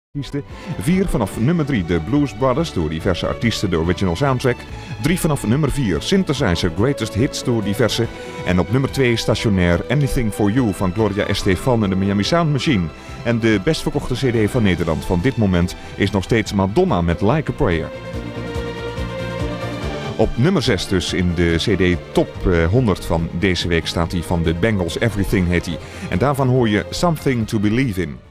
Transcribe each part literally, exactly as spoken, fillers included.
vier vanaf nummer drie, de Blues Brothers, door diverse artiesten de original soundtrack. drie vanaf nummer vier, Synthesizer Greatest Hits, door diverse. En op nummer twee, stationair Anything For You van Gloria Estefan en de Miami Sound Machine. En de best verkochte cd van Nederland van dit moment is nog steeds Madonna met Like a Prayer. Op nummer zes dus in de cd top honderd van deze week staat die van de Bangles, Everything heet die. En daarvan hoor je Something to Believe In.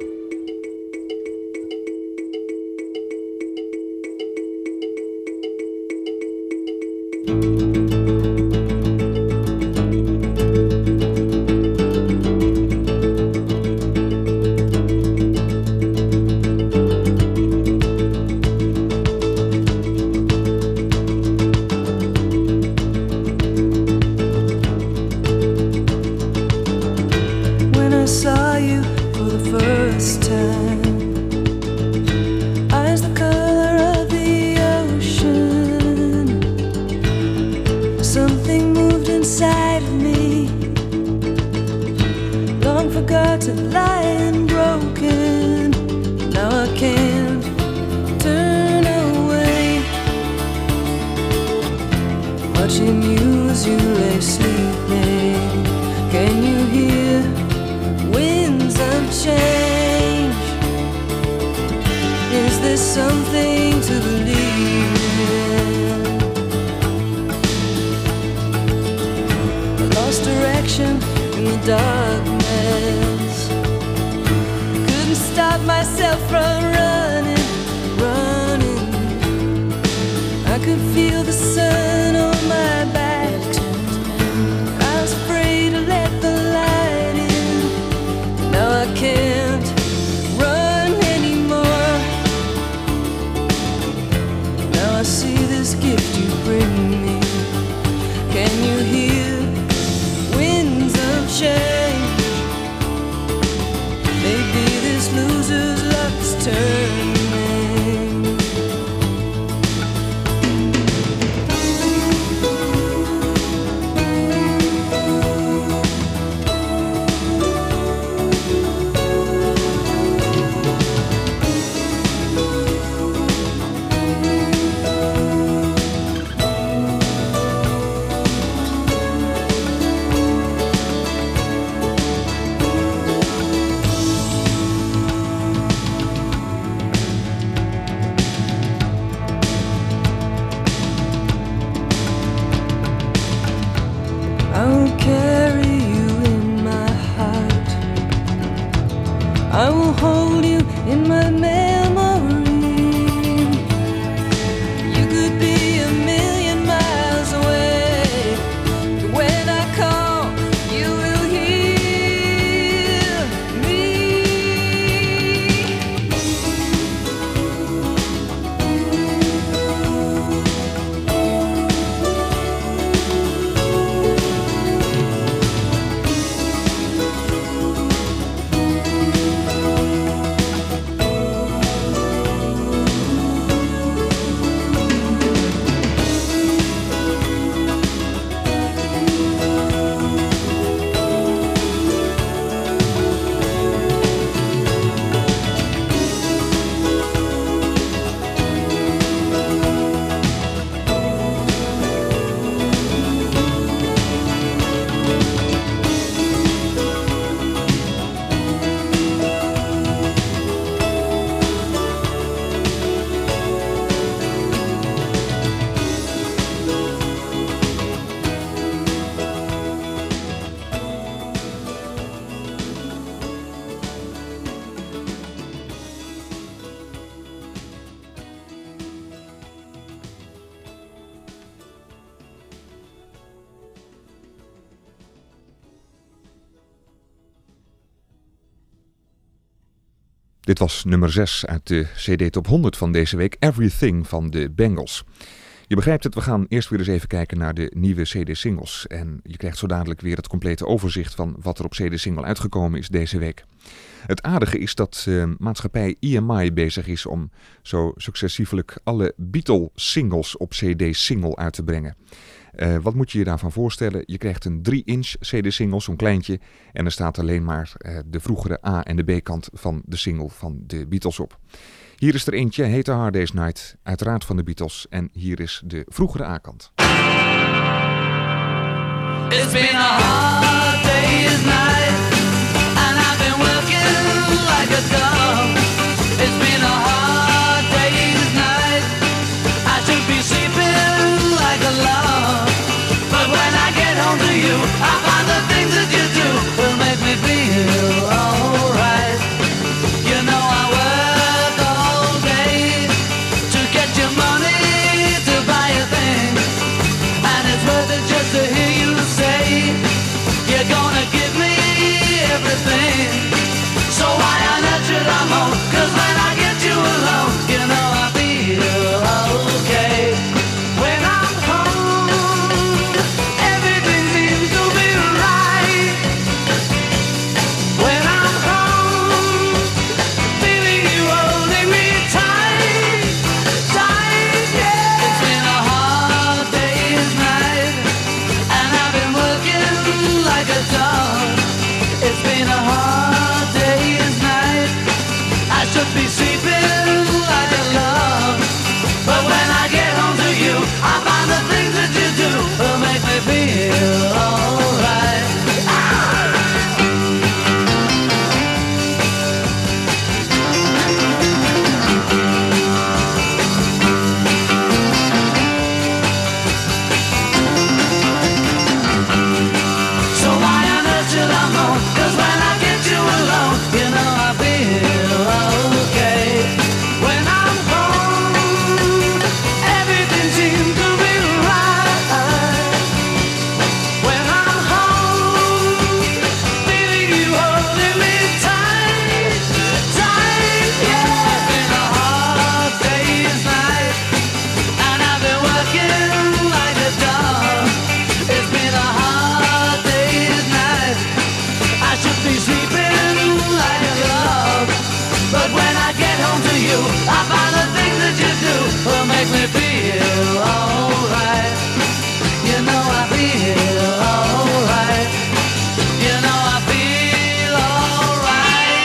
Dit was nummer zes uit de cd top honderd van deze week, Everything van de Bangles. Je begrijpt het, we gaan eerst weer eens even kijken naar de nieuwe cd-singles. En je krijgt zo dadelijk weer het complete overzicht van wat er op cd-single uitgekomen is deze week. Het aardige is dat uh, maatschappij E M I bezig is om zo successievelijk alle Beatle-singles op cd-single uit te brengen. Uh, wat moet je je daarvan voorstellen? Je krijgt een drie inch C D-single, zo'n kleintje. En er staat alleen maar uh, de vroegere A- en de B-kant van de single van de Beatles op. Hier is er eentje, heet A Hard Day's Night, uiteraard van de Beatles. En hier is de vroegere A-kant. It's been a hard day's night, and I've been working like a dog. It's been a hard day's night, I should be sleeping like a log. But when I get home to you, I find the things that you do will make me feel alright. You know I work all day to get your money to buy a thing, and it's worth it just to hear you say you're gonna give me everything. So why on earth should I moan? 'Cause when I get you alone, you know I feel okay. When I'm home, everything seems to be right. When I'm home, feeling you holding me tight, tight, yeah. It's been a hard day's night, and I've been working like a dog. It's been a hard day's night, I should be sleeping like a log. But when I get home to you, I find the things that you do will make me feel alright. So why on earth should I moan? 'Cause when I get you alone, you know I feel okay. When I'm home, everything seems to be right. When I'm home, feeling you holding me tight, tight, yeah. It's been a hard day's night, and I've been working like a dog. It's been a hard day's night, I should be sleeping like a log. But when I get home to you, I find the things that you do will make me feel alright. You know I feel alright. You know I feel alright.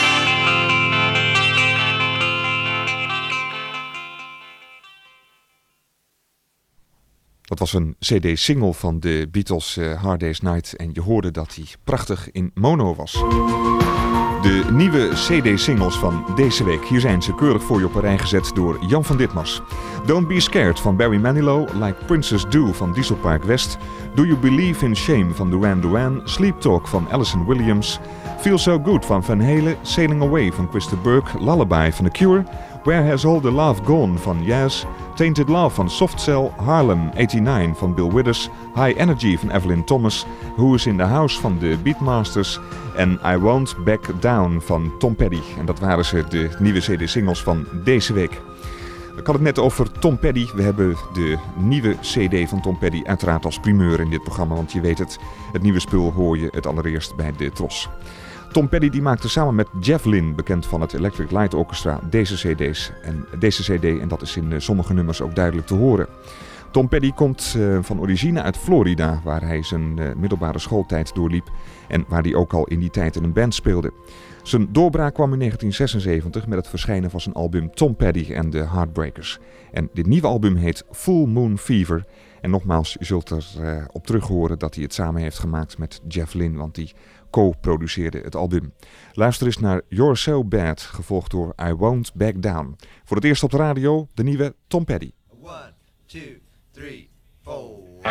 Dat was een C D-single van de Beatles, uh, Hard Day's Night. En je hoorde dat hij prachtig in mono was. De nieuwe C D-singles van deze week. Hier zijn ze keurig voor je op een rij gezet door Jan van Ditmars. Don't Be Scared van Barry Manilow. Like Princess Do van Diesel Park West. Do You Believe in Shame van Duran Duran. Sleep Talk van Alison Williams. Feel So Good van Van Halen. Sailing Away van Christa Burke. Lullaby van The Cure. Where Has All The Love Gone van Yaz. Tainted Love van Soft Cell. Harlem negenennegentig van Bill Withers. High Energy van Evelyn Thomas. Who Is In The House van de Beatmasters. En I Won't Back Down van Tom Petty. En dat waren ze, de nieuwe C D-singles van deze week. Ik had het net over Tom Petty. We hebben de nieuwe C D van Tom Petty uiteraard als primeur in dit programma. Want je weet het, het nieuwe spul hoor je het allereerst bij de Tros. Tom Petty die maakte samen met Jeff Lynne, bekend van het Electric Light Orchestra, deze C D's. En deze C D, en dat is in sommige nummers ook duidelijk te horen. Tom Petty komt uh, van origine uit Florida, waar hij zijn uh, middelbare schooltijd doorliep en waar hij ook al in die tijd in een band speelde. Zijn doorbraak kwam in negentien zesenzeventig met het verschijnen van zijn album Tom Petty and the Heartbreakers. En dit nieuwe album heet Full Moon Fever. En nogmaals, je zult er uh, op terug horen dat hij het samen heeft gemaakt met Jeff Lynne, want die co-produceerde het album. Luister eens naar You're So Bad, gevolgd door I Won't Back Down. Voor het eerst op de radio, de nieuwe Tom Petty. One, two, three, four.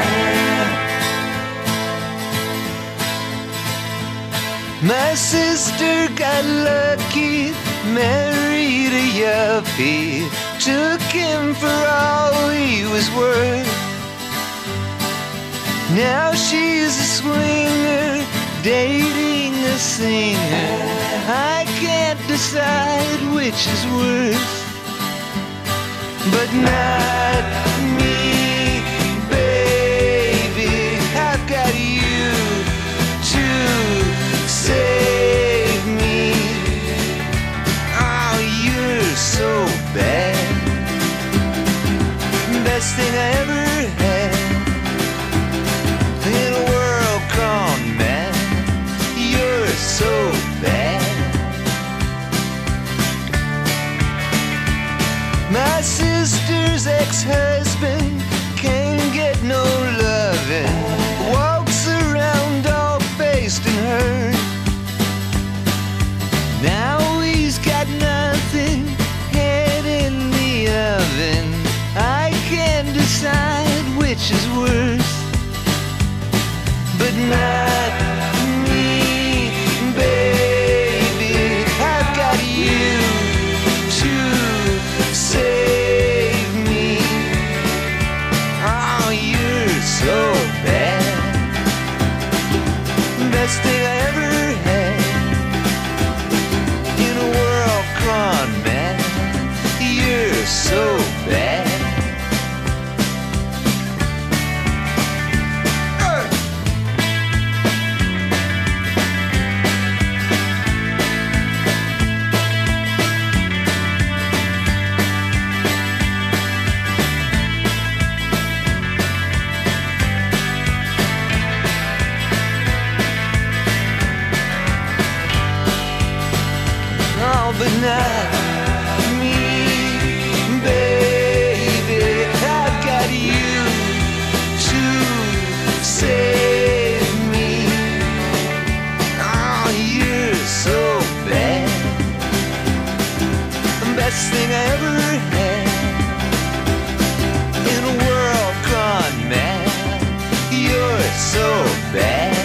My sister got lucky, married a yuppie, took him for all he was worth. Now she's a swinger, dating a singer. I can't decide which is worse, but not me, baby. I've got you to save me. Oh, you're so bad. Best thing I ever had. sister's ex-husband can't get no loving. Walks around all faced and hurt. Now he's got nothing, head in the oven. I can't decide which is worse, but not me, baby. I've got you to save me. Oh, you're so bad. Best thing I ever had in a world gone mad. You're so bad. But not me, baby. I've got you to save me. Oh, you're so bad. Best thing I ever had in a world gone mad. You're so bad.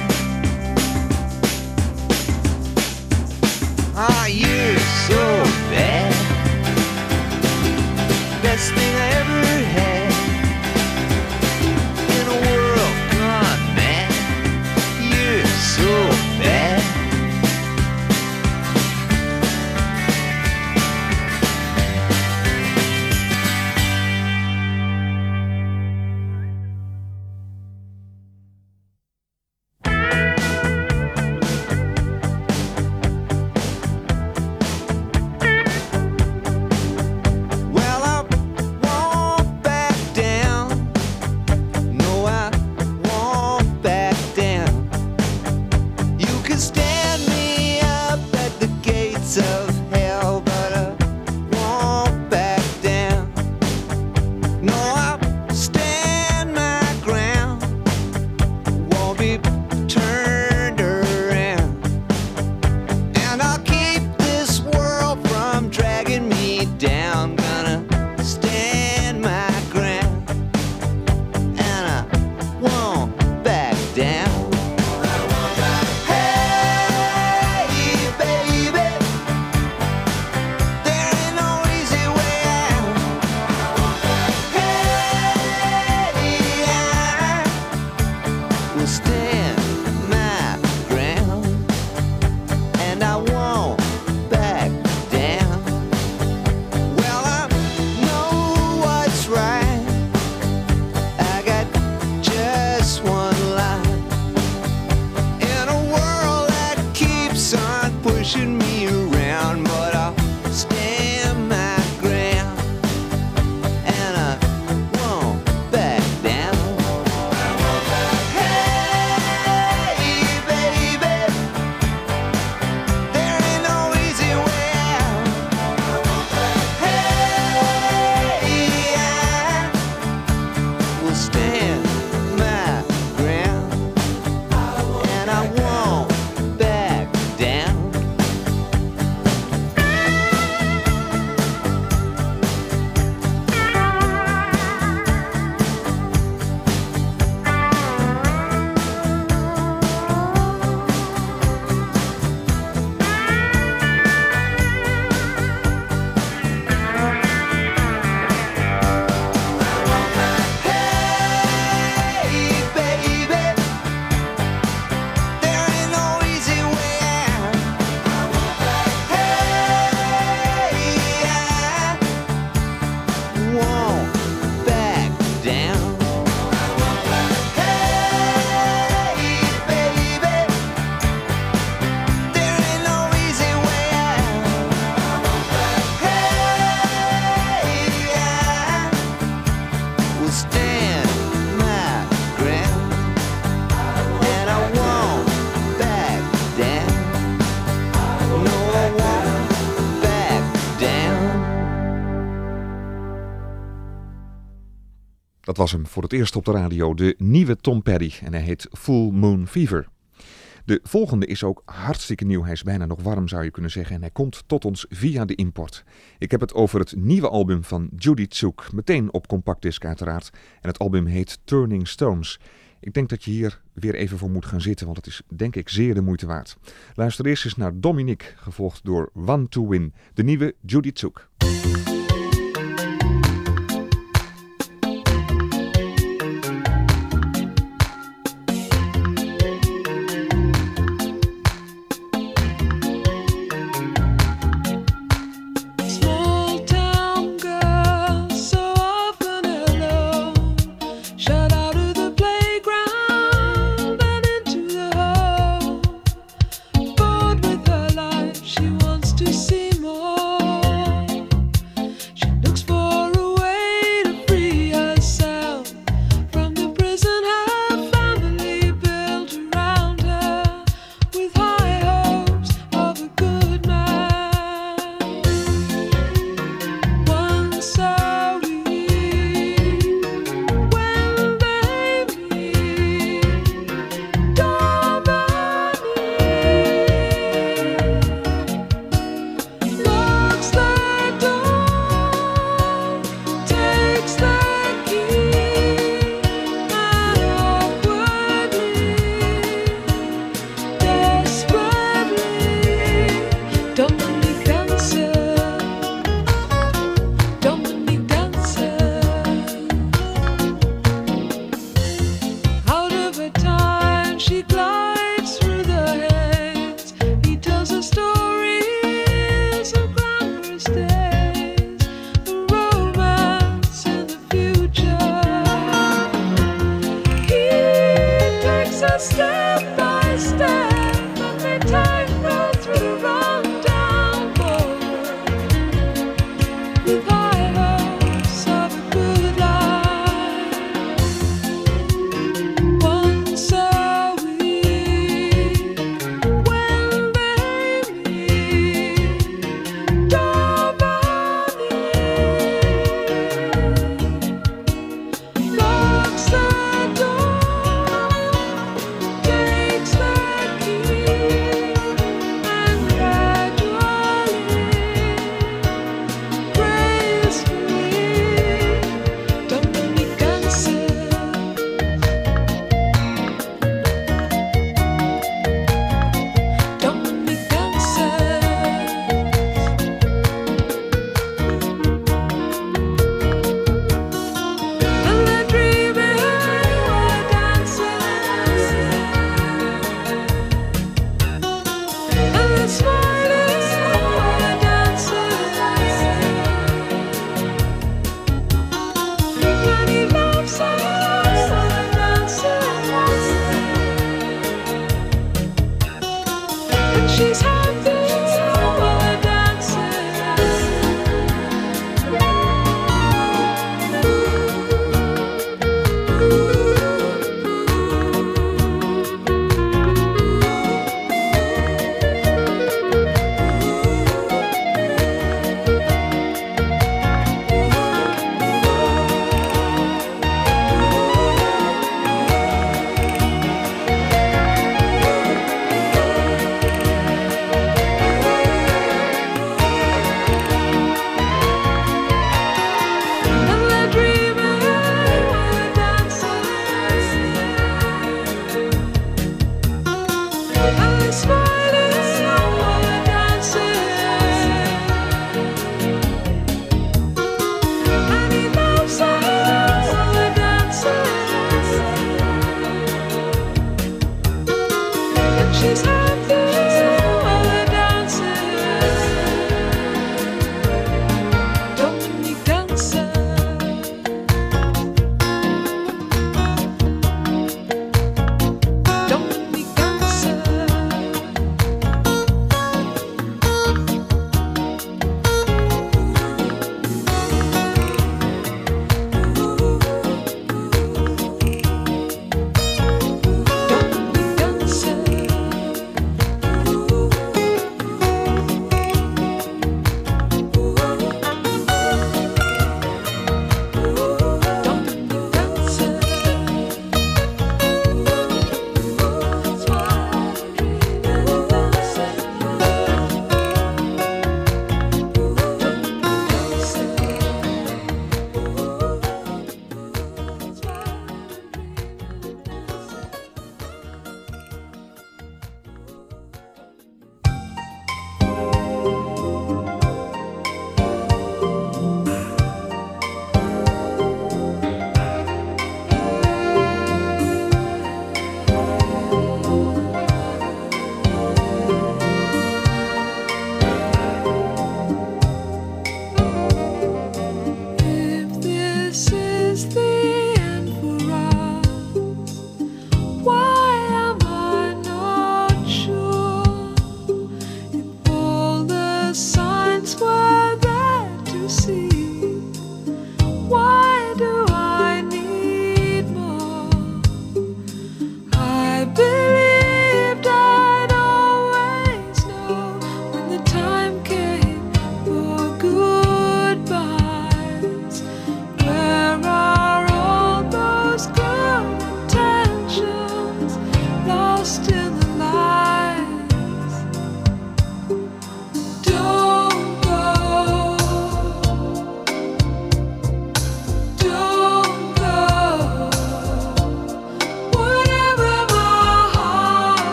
Ah, you're so bad. Best thing I ever had in a world gone mad. You're so bad. Dat was hem voor het eerst op de radio, de nieuwe Tom Petty en hij heet Full Moon Fever. De volgende is ook hartstikke nieuw, hij is bijna nog warm zou je kunnen zeggen en hij komt tot ons via de import. Ik heb het over het nieuwe album van Judy Tsuk, meteen op compactdisc uiteraard en het album heet Turning Stones. Ik denk dat je hier weer even voor moet gaan zitten, want het is denk ik zeer de moeite waard. Luister eerst eens naar Dominique, gevolgd door One to Win, de nieuwe Judy Tsuk. She wants to see more.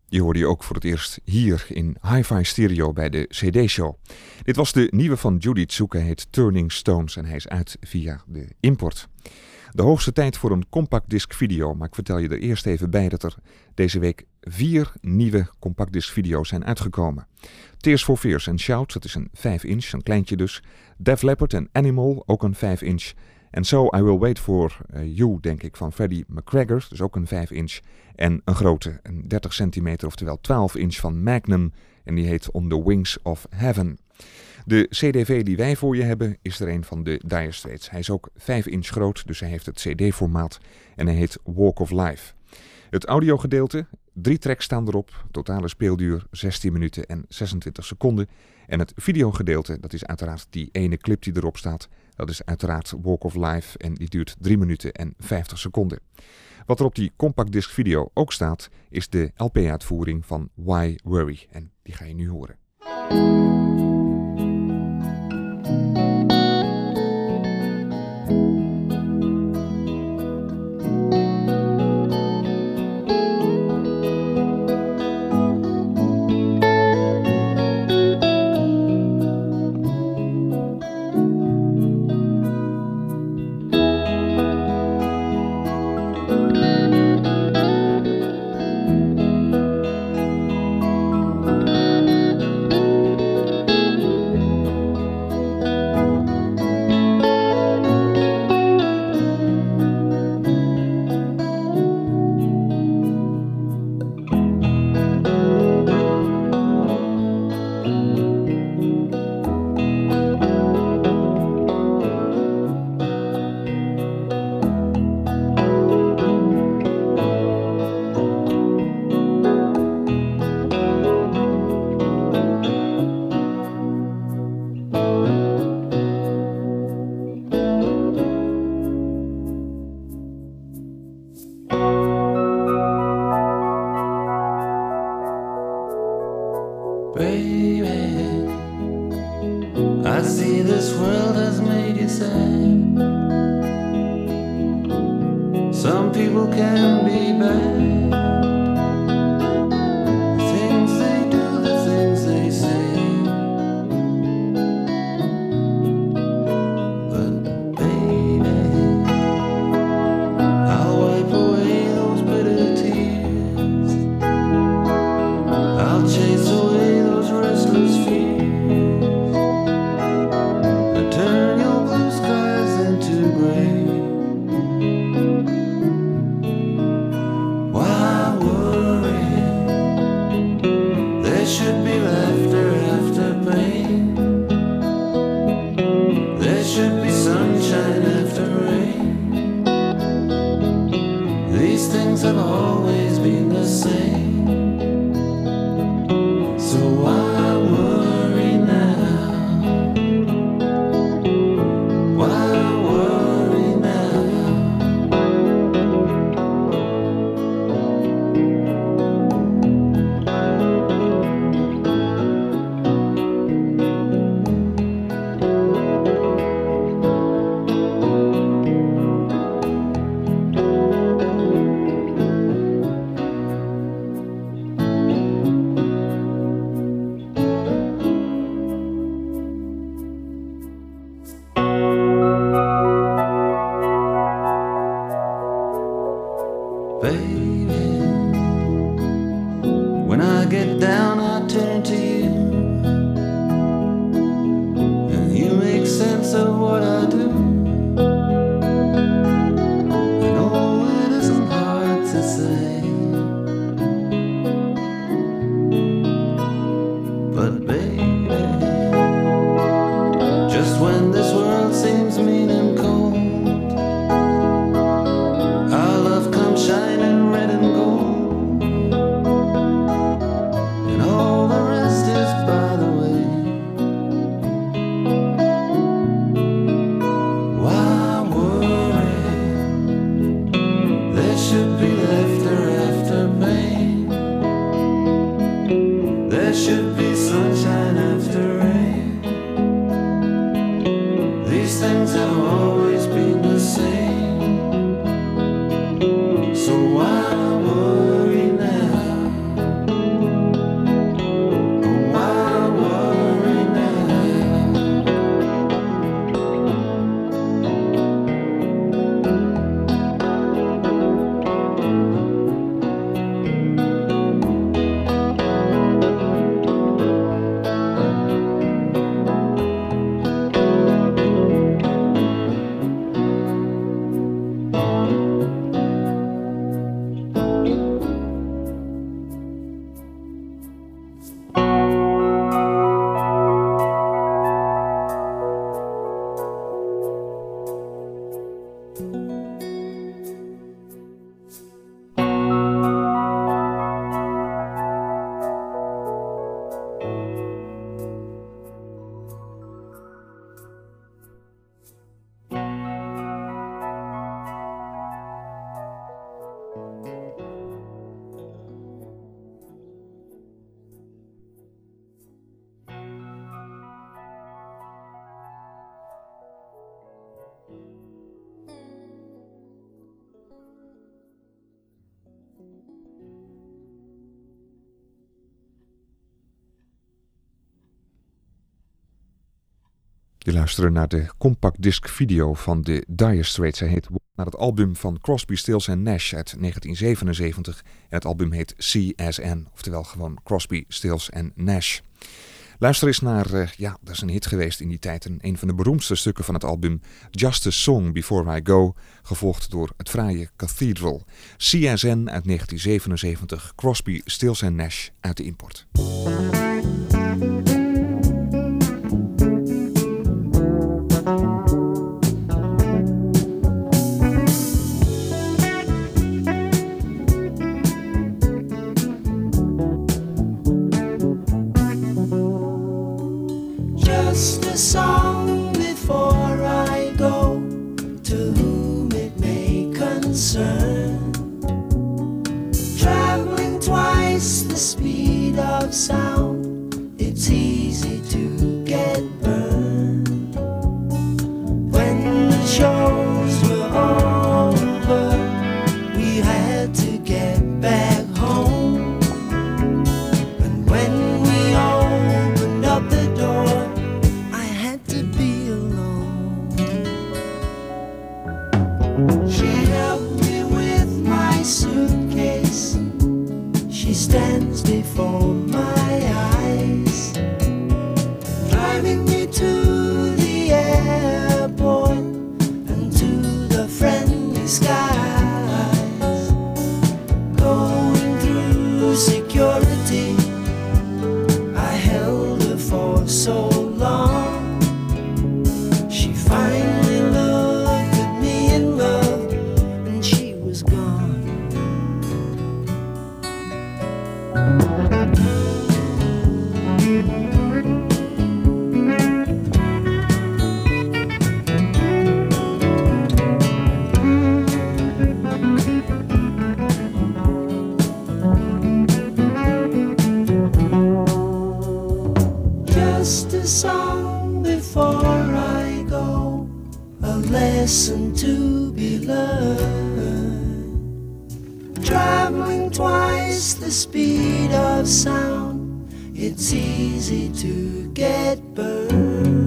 Die hoorde je ook voor het eerst hier in Hi-Fi Stereo bij de C D-show. Dit was de nieuwe van Judy Tsuka, heet Turning Stones en hij is uit via de import. De hoogste tijd voor een compact disc video, maar ik vertel je er eerst even bij dat er deze week vier nieuwe compact disc video's zijn uitgekomen. Tears for Fears and Shouts, dat is een vijf inch, een kleintje dus. Def Leppard en Animal, ook een vijf inch. En So I Will Wait For uh, You, denk ik, van Freddie McGregor, dus ook een vijf inch. En een grote, een dertig centimeter, oftewel twaalf inch van Magnum. En die heet On The Wings of Heaven. De C D V die wij voor je hebben is er een van de Dire Straits. Hij is ook vijf inch groot, dus hij heeft het C D-formaat en hij heet Walk of Life. Het audiogedeelte, drie tracks staan erop, totale speelduur zestien minuten en zesentwintig seconden. En het videogedeelte, dat is uiteraard die ene clip die erop staat, dat is uiteraard Walk of Life en die duurt drie minuten en vijftig seconden. Wat er op die compact disc video ook staat, is de L P-uitvoering van Why Worry en die ga je nu horen. Je luistert naar de compact disc video van de Dire Straits. Hij heet naar het album van Crosby, Stills en Nash uit negentien zevenenzeventig. En het album heet C S N, oftewel gewoon Crosby, Stills en Nash. Luister eens naar, uh, ja, dat is een hit geweest in die tijd. En een van de beroemdste stukken van het album, Just a Song Before I Go, gevolgd door het fraaie Cathedral. C S N uit negentien zevenenzeventig, Crosby, Stills en Nash uit de import. Just a song before I go, to whom it may concern. Traveling twice the speed of sound, it's easy to get burned. When the shows were over, we had to get back home. And when we opened up the door, she helped me with my suitcase. She stands before my eyes, driving me to the airport and to the friendly skies. Going through security, I held her for so long. She finally looked at me in love, and she was gone. Just a song before I go, a lesson to be learned. Traveling twice the speed of sound, it's easy to get burned.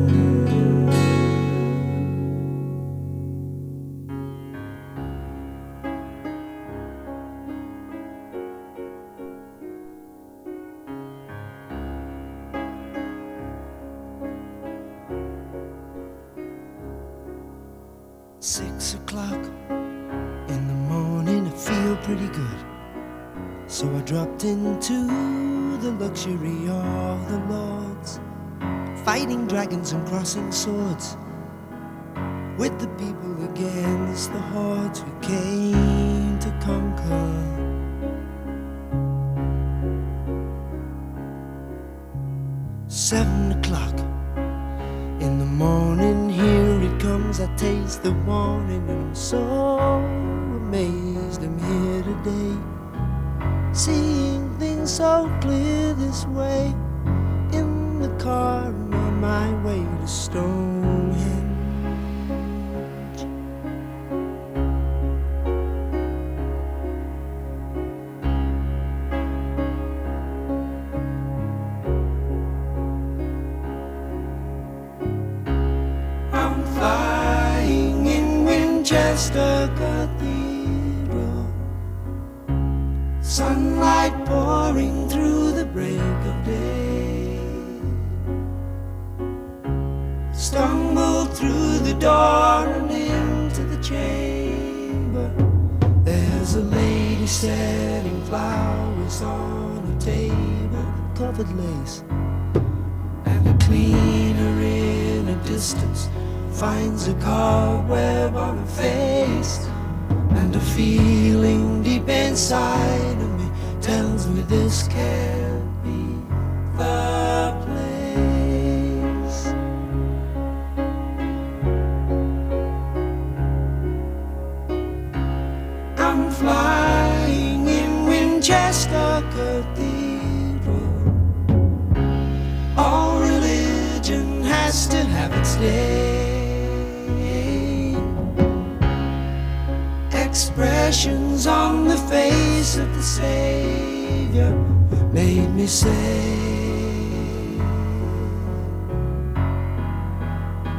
Six o'clock in the morning, I feel pretty good. So I dropped into the luxury of the lords, fighting dragons and crossing swords with the people against the hordes who came to conquer. Seven o'clock in the morning, here it comes, I taste the warning, and I'm so amazed I'm here today, seeing things so clear this way, in the car and on my way to Stonehenge. Flying in Winchester Cathedral, sunlight pouring through the break of day. Stumbled through the door and into the chamber. There's a lady setting flowers on a table covered lace, and a cleaner in a distance finds a cobweb on her face, and a feeling deep inside of me tells me this can't be the place. I'm flying in Winchester Cathedral. All religion has to have its day. Expressions on the face of the Savior made me say,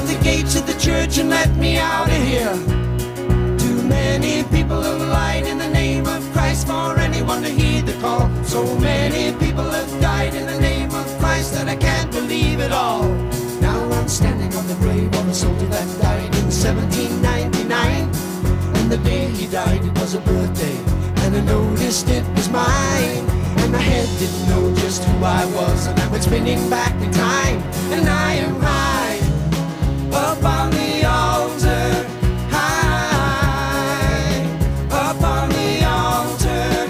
up the gates of the church and let me out of here. Too many people have lied in the name of Christ for anyone to heed the call. So many people have died in the name of Christ that I can't believe it all. Now I'm standing on the grave of a soldier that died in seventeen ninety-nine. And the day he died, it was a birthday, and I noticed it was mine. And my head didn't know just who I was, and I went spinning back in time. And I am high up on the altar, high up on the altar,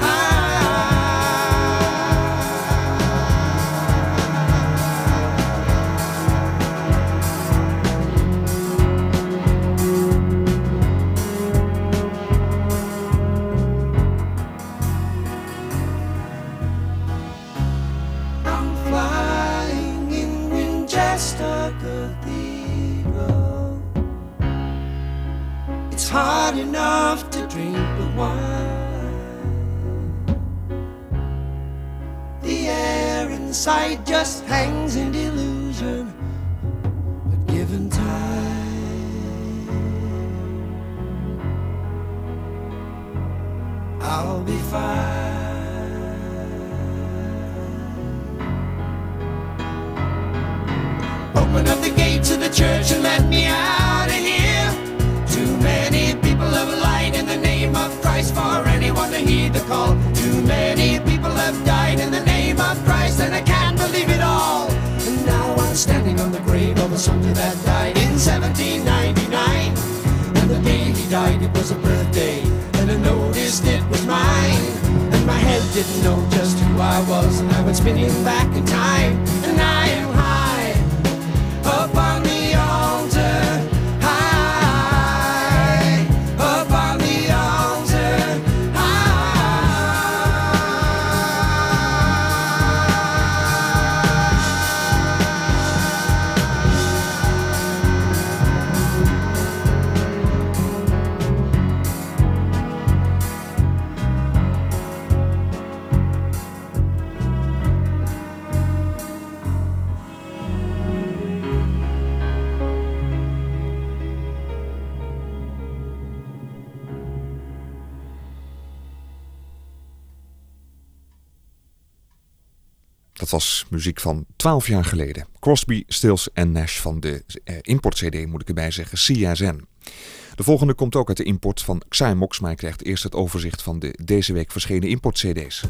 Cathedral. It's hard enough to drink the wine. The air inside just hangs in delusion, but given time, I'll be fine. Open up the gates of the church and let me out of here. Too many people have lied in the name of Christ for anyone to heed the call. Too many people have died in the name of Christ, and I can't believe it all. And now I'm standing on the grave of a soldier that died in seventeen ninety-nine. And the day he died, it was a birthday, and I noticed it was mine. And my head didn't know just who I was, and I went spinning back in time. And I am high up on the altar, high up on the altar, Dat was muziek van twaalf jaar geleden. Crosby, Stills en Nash van de eh, import-C D, moet ik erbij zeggen, C S N. De volgende komt ook uit de import van Xymox, maar je krijgt eerst het overzicht van de deze week verschenen import-C D's.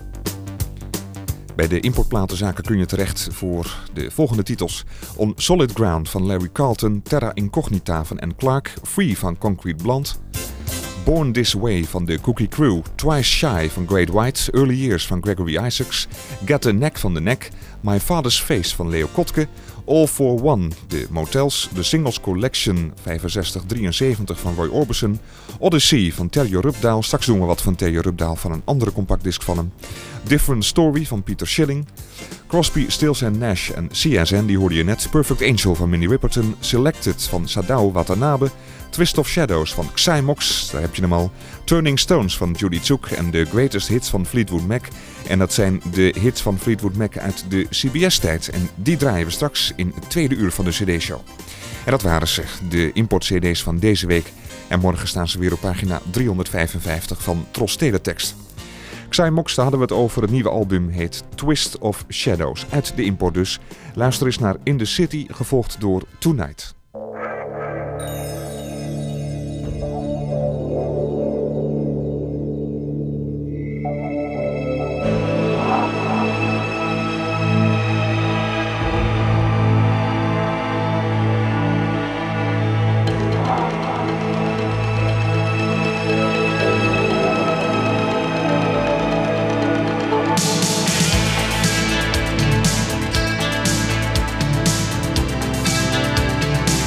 Bij de importplatenzaken kun je terecht voor de volgende titels: On Solid Ground van Larry Carlton, Terra Incognita van Ann Clark, Free van Concrete Blonde, Born This Way van de Cookie Crew, Twice Shy van Great White, Early Years van Gregory Isaacs, Get the Neck van The Neck, My Father's Face van Leo Kotke, All for One, de Motels, The Singles Collection vijfenzestig drieënzeventig van Roy Orbison, Odyssey van Terje Rupdaal, straks doen we wat van Terje Rupdaal van een andere compactdisc van hem, Different Story van Peter Schilling, Crosby, Stills en Nash en C S N, die hoorde je net, Perfect Angel van Minnie Riperton, Selected van Sadao Watanabe, Twist of Shadows van Xymox, daar heb je hem al, Turning Stones van Judy Zook en de Greatest Hits van Fleetwood Mac. En dat zijn de hits van Fleetwood Mac uit de C B S-tijd. En die draaien we straks in het tweede uur van de C D-show. En dat waren ze, de import-C D's van deze week. En morgen staan ze weer op pagina driehonderdvijfenvijftig van Tros Teletext. Xymox, daar hadden we het over. Het nieuwe album heet Twist of Shadows. Uit de import dus. Luister eens naar In the City, gevolgd door Tonight. Tonight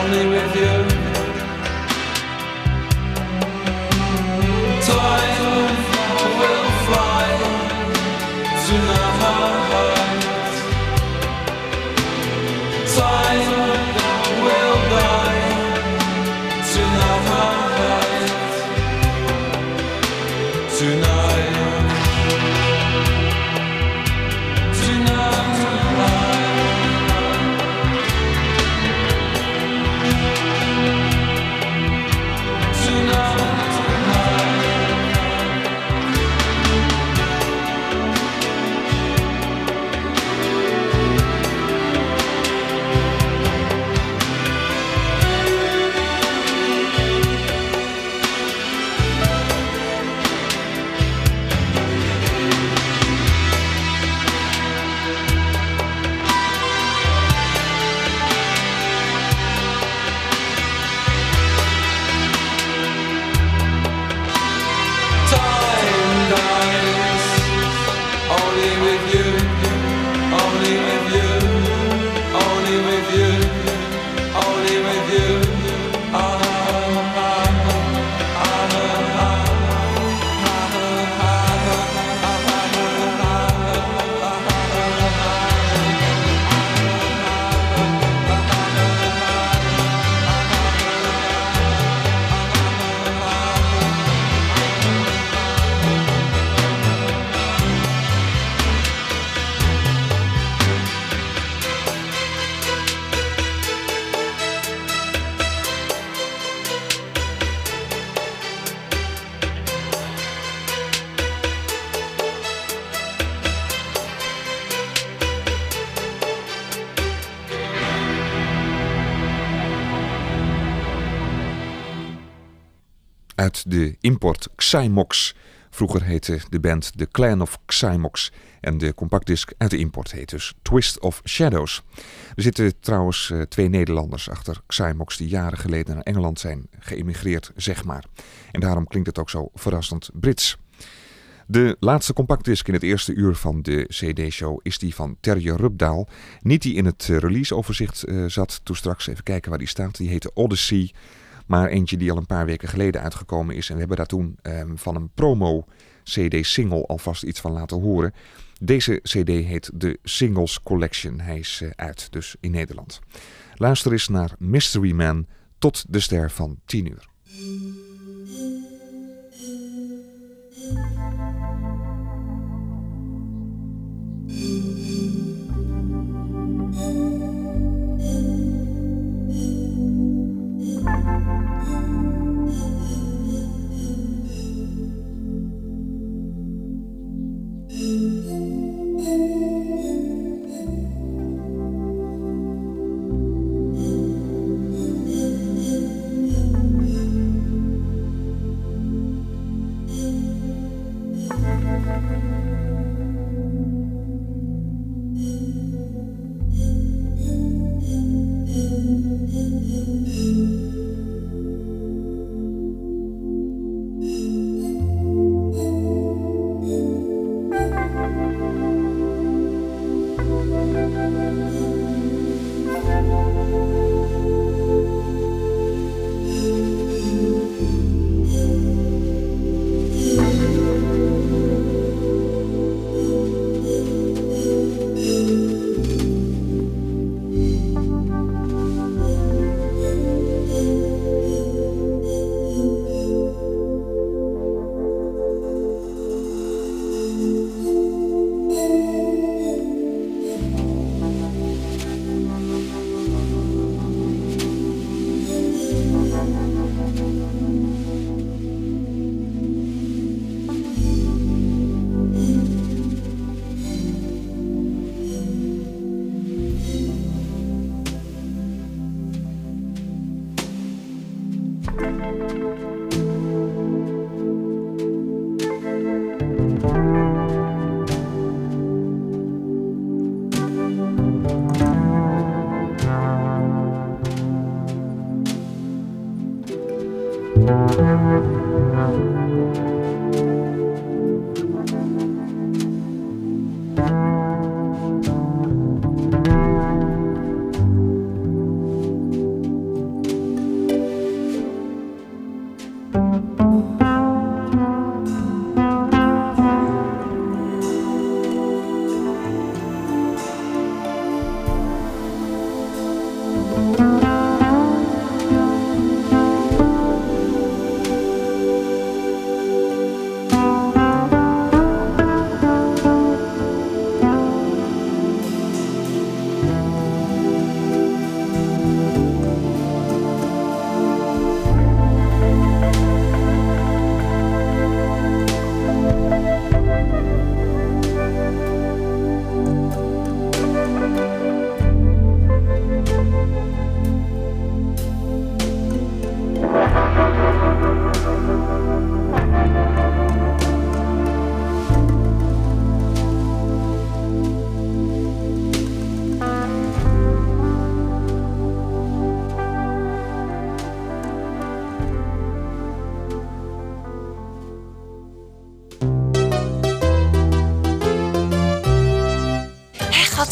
only with you. Time will fly tonight. Time will die tonight. Tonight. Uit de import Xymox. Vroeger heette de band The Clan of Xymox. En de compactdisc uit de import heet dus Twist of Shadows. Er zitten trouwens uh, twee Nederlanders achter Xymox die jaren geleden naar Engeland zijn geëmigreerd, zeg maar. En daarom klinkt het ook zo verrassend Brits. De laatste compactdisc in het eerste uur van de C D-show is die van Terje Rupdaal. Niet die in het uh, releaseoverzicht uh, zat. Toen straks even kijken waar die staat. Die heette Odyssey. Maar eentje die al een paar weken geleden uitgekomen is. En we hebben daar toen um, van een promo-C D-single alvast iets van laten horen. Deze C D heet de Singles Collection. Hij is uh, uit, dus in Nederland. Luister eens naar Mystery Man tot de ster van tien uur.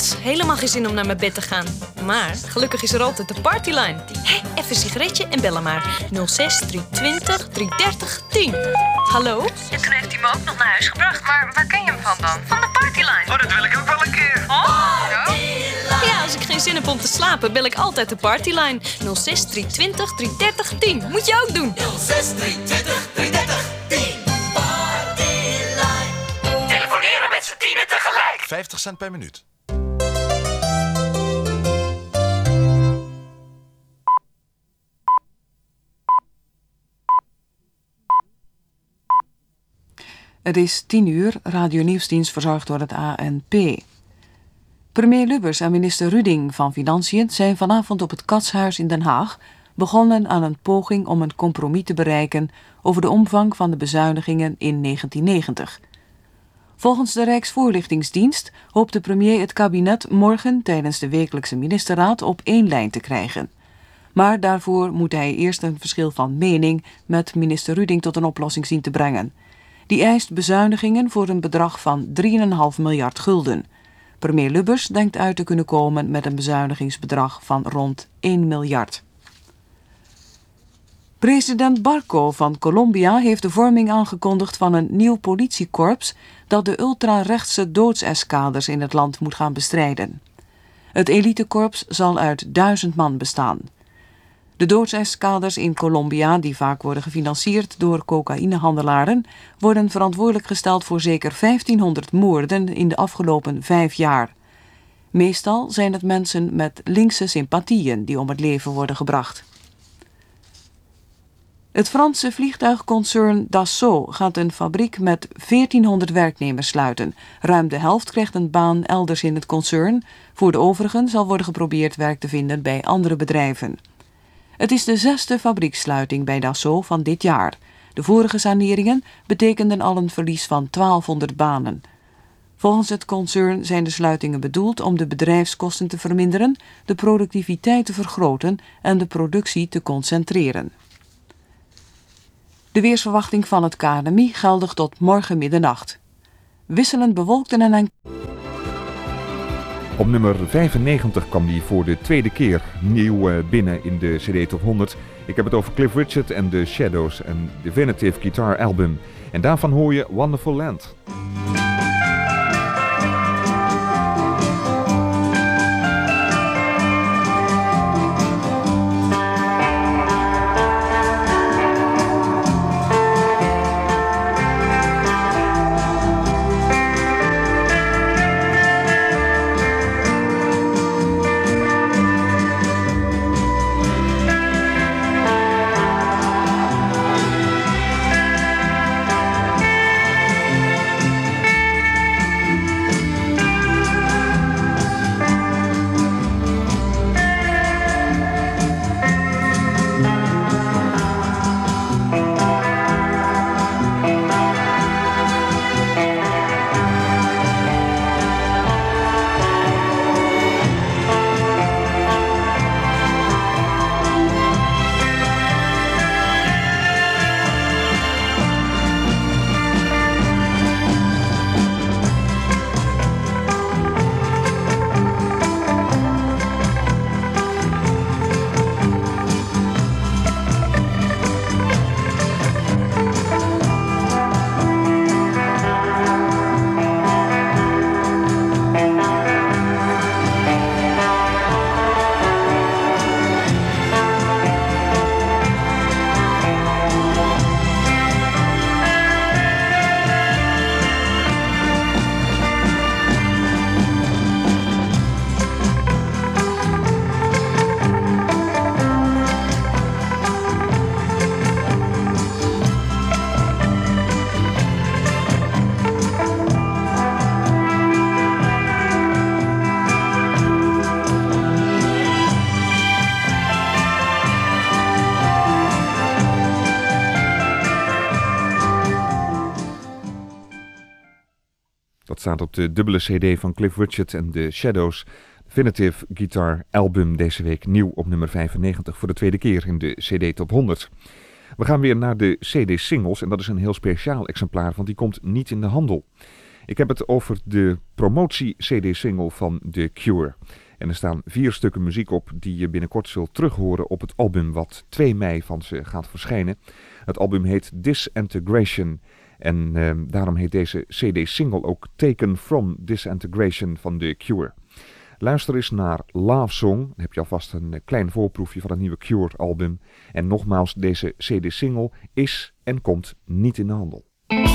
Pats, helemaal geen zin om naar mijn bed te gaan. Maar gelukkig is er altijd de Partyline. Hé, even een sigaretje en bellen maar. nul zes drie twintig drie dertig tien. Hallo? En toen heeft hij me ook nog naar huis gebracht. Maar waar ken je hem van dan? Van de Partyline. Oh, dat wil ik ook wel een keer. Oh, zo? Ja, als ik geen zin heb om te slapen, bel ik altijd de Partyline. nul zes drie twintig drie dertig tien. Moet je ook doen. nul zes drie twintig drie dertig tien. Partyline. Telefoneren met z'n tienen tegelijk. vijftig cent per minuut. Het is tien uur, Radio Nieuwsdienst verzorgd door het A N P. Premier Lubbers en minister Ruding van Financiën zijn vanavond op het Katshuis in Den Haag begonnen aan een poging om een compromis te bereiken over de omvang van de bezuinigingen in negentien negentig. Volgens de Rijksvoorlichtingsdienst hoopt de premier het kabinet morgen tijdens de wekelijkse ministerraad op één lijn te krijgen. Maar daarvoor moet hij eerst een verschil van mening met minister Ruding tot een oplossing zien te brengen. Die eist bezuinigingen voor een bedrag van drie komma vijf miljard gulden. Premier Lubbers denkt uit te kunnen komen met een bezuinigingsbedrag van rond één miljard. President Barco van Colombia heeft de vorming aangekondigd van een nieuw politiekorps dat de ultrarechtse doodseskaders in het land moet gaan bestrijden. Het elitekorps zal uit duizend man bestaan. De doodseskaders in Colombia, die vaak worden gefinancierd door cocaïnehandelaren, worden verantwoordelijk gesteld voor zeker vijftienhonderd moorden in de afgelopen vijf jaar. Meestal zijn het mensen met linkse sympathieën die om het leven worden gebracht. Het Franse vliegtuigconcern Dassault gaat een fabriek met veertienhonderd werknemers sluiten. Ruim de helft krijgt een baan elders in het concern. Voor de overigen zal worden geprobeerd werk te vinden bij andere bedrijven. Het is de zesde fabrieksluiting bij Dassault van dit jaar. De vorige saneringen betekenden al een verlies van twaalfhonderd banen. Volgens het concern zijn de sluitingen bedoeld om de bedrijfskosten te verminderen, de productiviteit te vergroten en de productie te concentreren. De weersverwachting van het K N M I geldig tot morgen middernacht. Wisselend bewolkt en een... Op nummer vijfennegentig kwam die voor de tweede keer nieuw uh, binnen in de C D Top honderd. Ik heb het over Cliff Richard en The Shadows, een Definitive Guitar Album. En daarvan hoor je Wonderful Land. Dat staat op de dubbele cd van Cliff Richard en The Shadows. Definitive Guitar Album, deze week nieuw op nummer vijfennegentig voor de tweede keer in de C D Top honderd. We gaan weer naar de C D-singles en dat is een heel speciaal exemplaar, want die komt niet in de handel. Ik heb het over de promotie-C D-single van The Cure. En er staan vier stukken muziek op die je binnenkort zult terughoren op het album wat twee mei van ze gaat verschijnen. Het album heet Disintegration en uh, daarom heet deze C D-single ook Taken From Disintegration van The Cure. Luister eens naar Love Song, dan heb je alvast een klein voorproefje van het nieuwe Cure-album. En nogmaals, deze C D-single is en komt niet in de handel.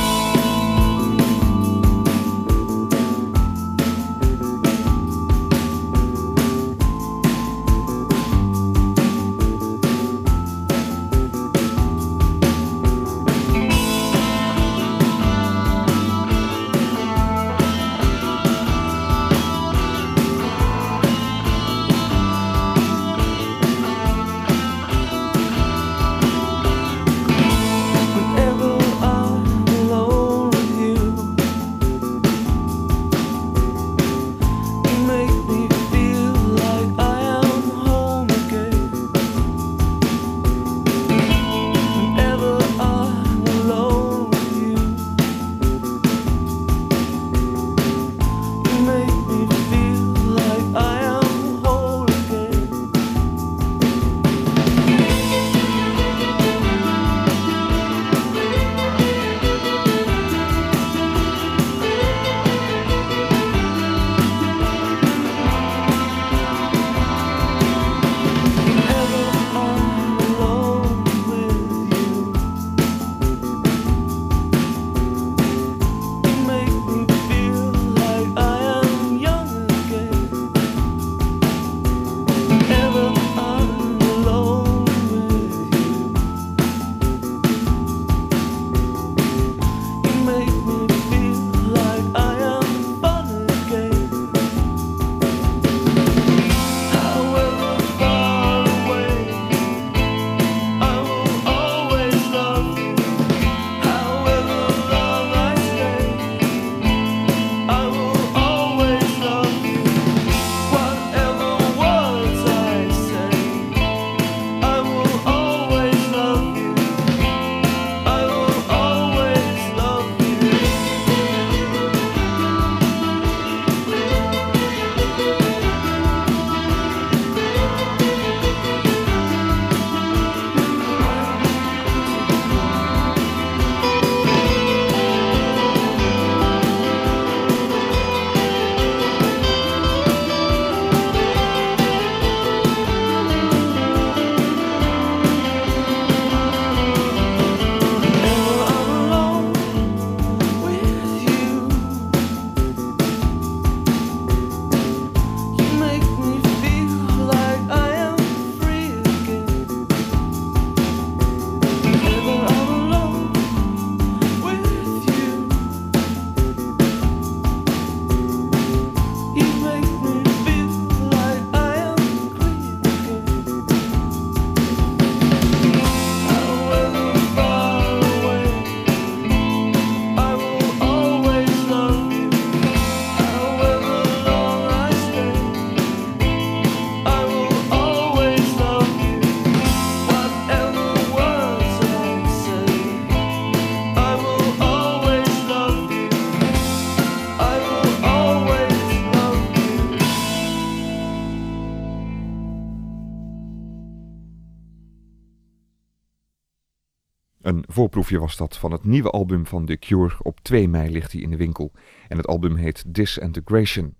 Een voorproefje was dat van het nieuwe album van The Cure. Op twee mei ligt hij in de winkel. En het album heet Disintegration.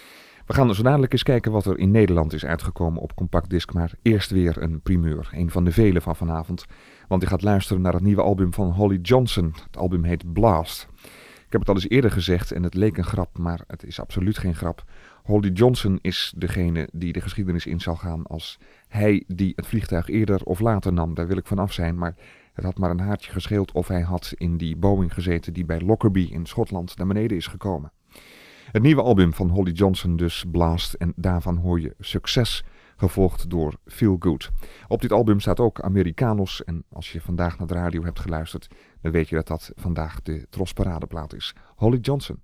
We gaan zo dadelijk eens kijken wat er in Nederland is uitgekomen op compactdisc. Maar eerst weer een primeur. Een van de vele van vanavond. Want je gaat luisteren naar het nieuwe album van Holly Johnson. Het album heet Blast. Ik heb het al eens eerder gezegd en het leek een grap, maar het is absoluut geen grap. Holly Johnson is degene die de geschiedenis in zal gaan als hij die het vliegtuig eerder of later nam. Daar wil ik vanaf zijn, maar het had maar een haartje gescheeld of hij had in die Boeing gezeten die bij Lockerbie in Schotland naar beneden is gekomen. Het nieuwe album van Holly Johnson dus, Blast, en daarvan hoor je Succes, gevolgd door Feel Good. Op dit album staat ook Americanos en als je vandaag naar de radio hebt geluisterd, dan weet je dat dat vandaag de Trosparadeplaat is. Holly Johnson.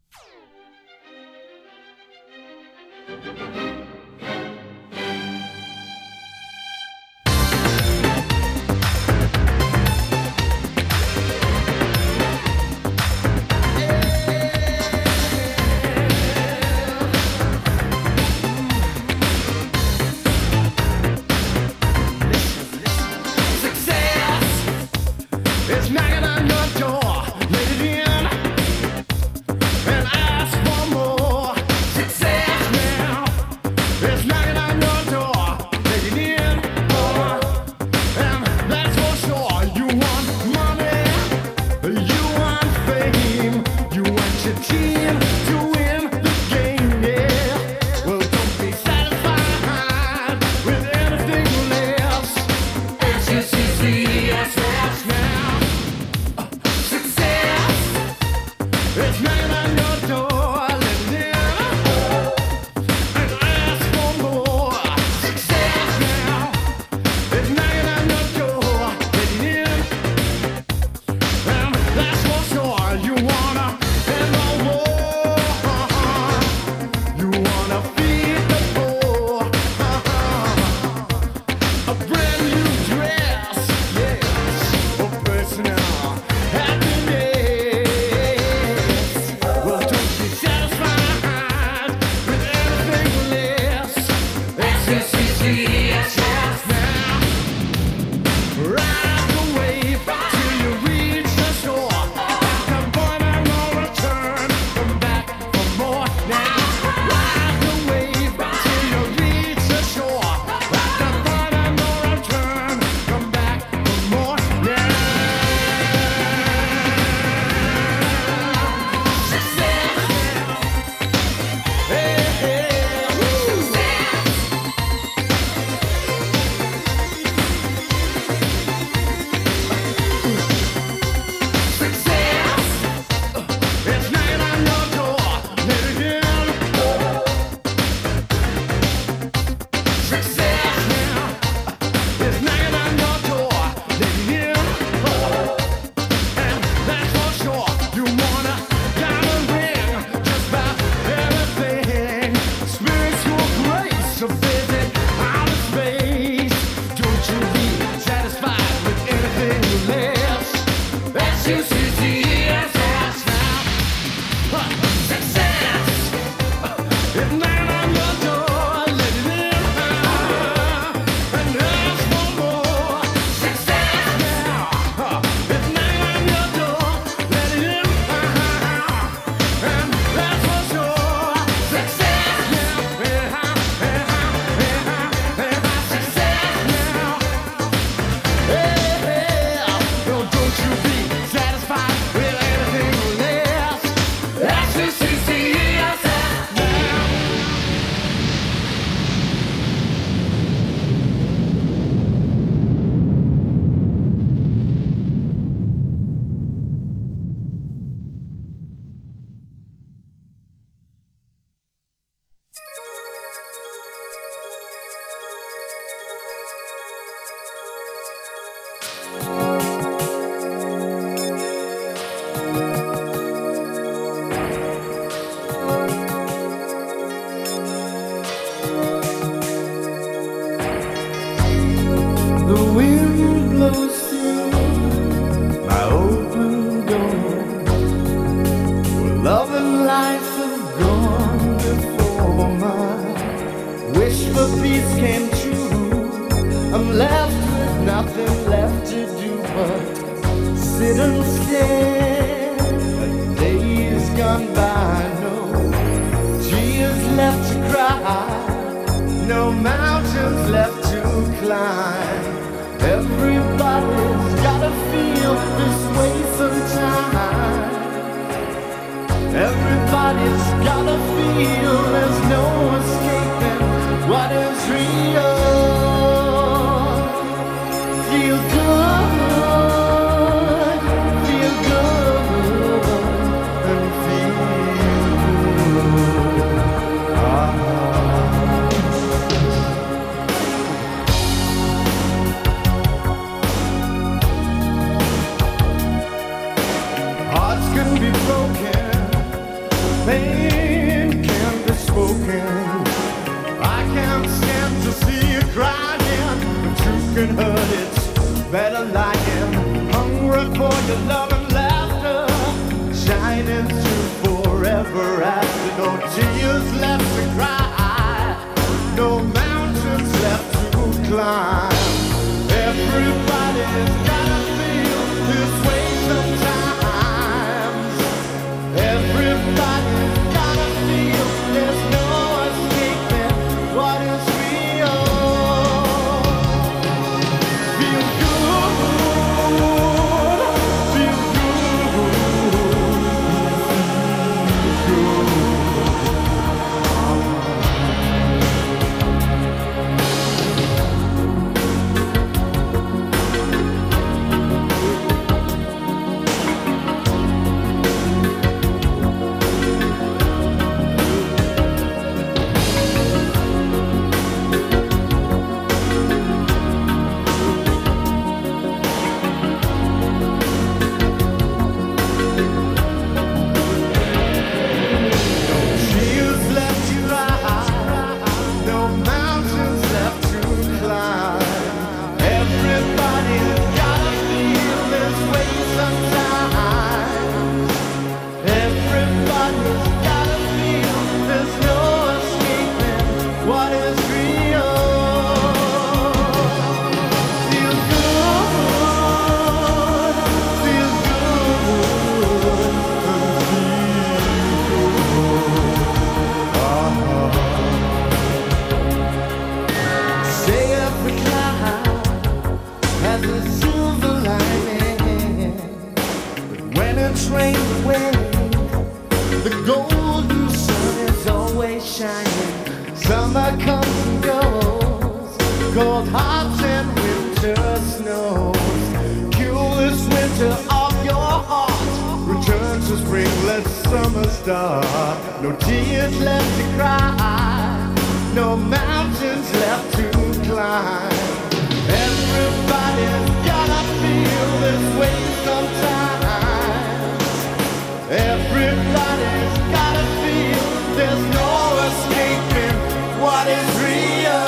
a silver lining. But when it rains away, the golden sun is always shining. Summer comes and goes, cold hearts and winter snows. Cure this winter of your heart. Return to spring, let summer start. No tears left to cry, no mountains left to climb. Everybody's gotta feel this way sometimes. Everybody's gotta feel there's no escaping what is real.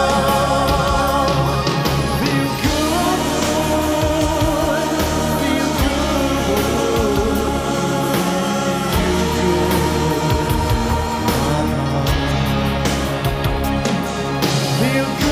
Feel good, feel good, feel good.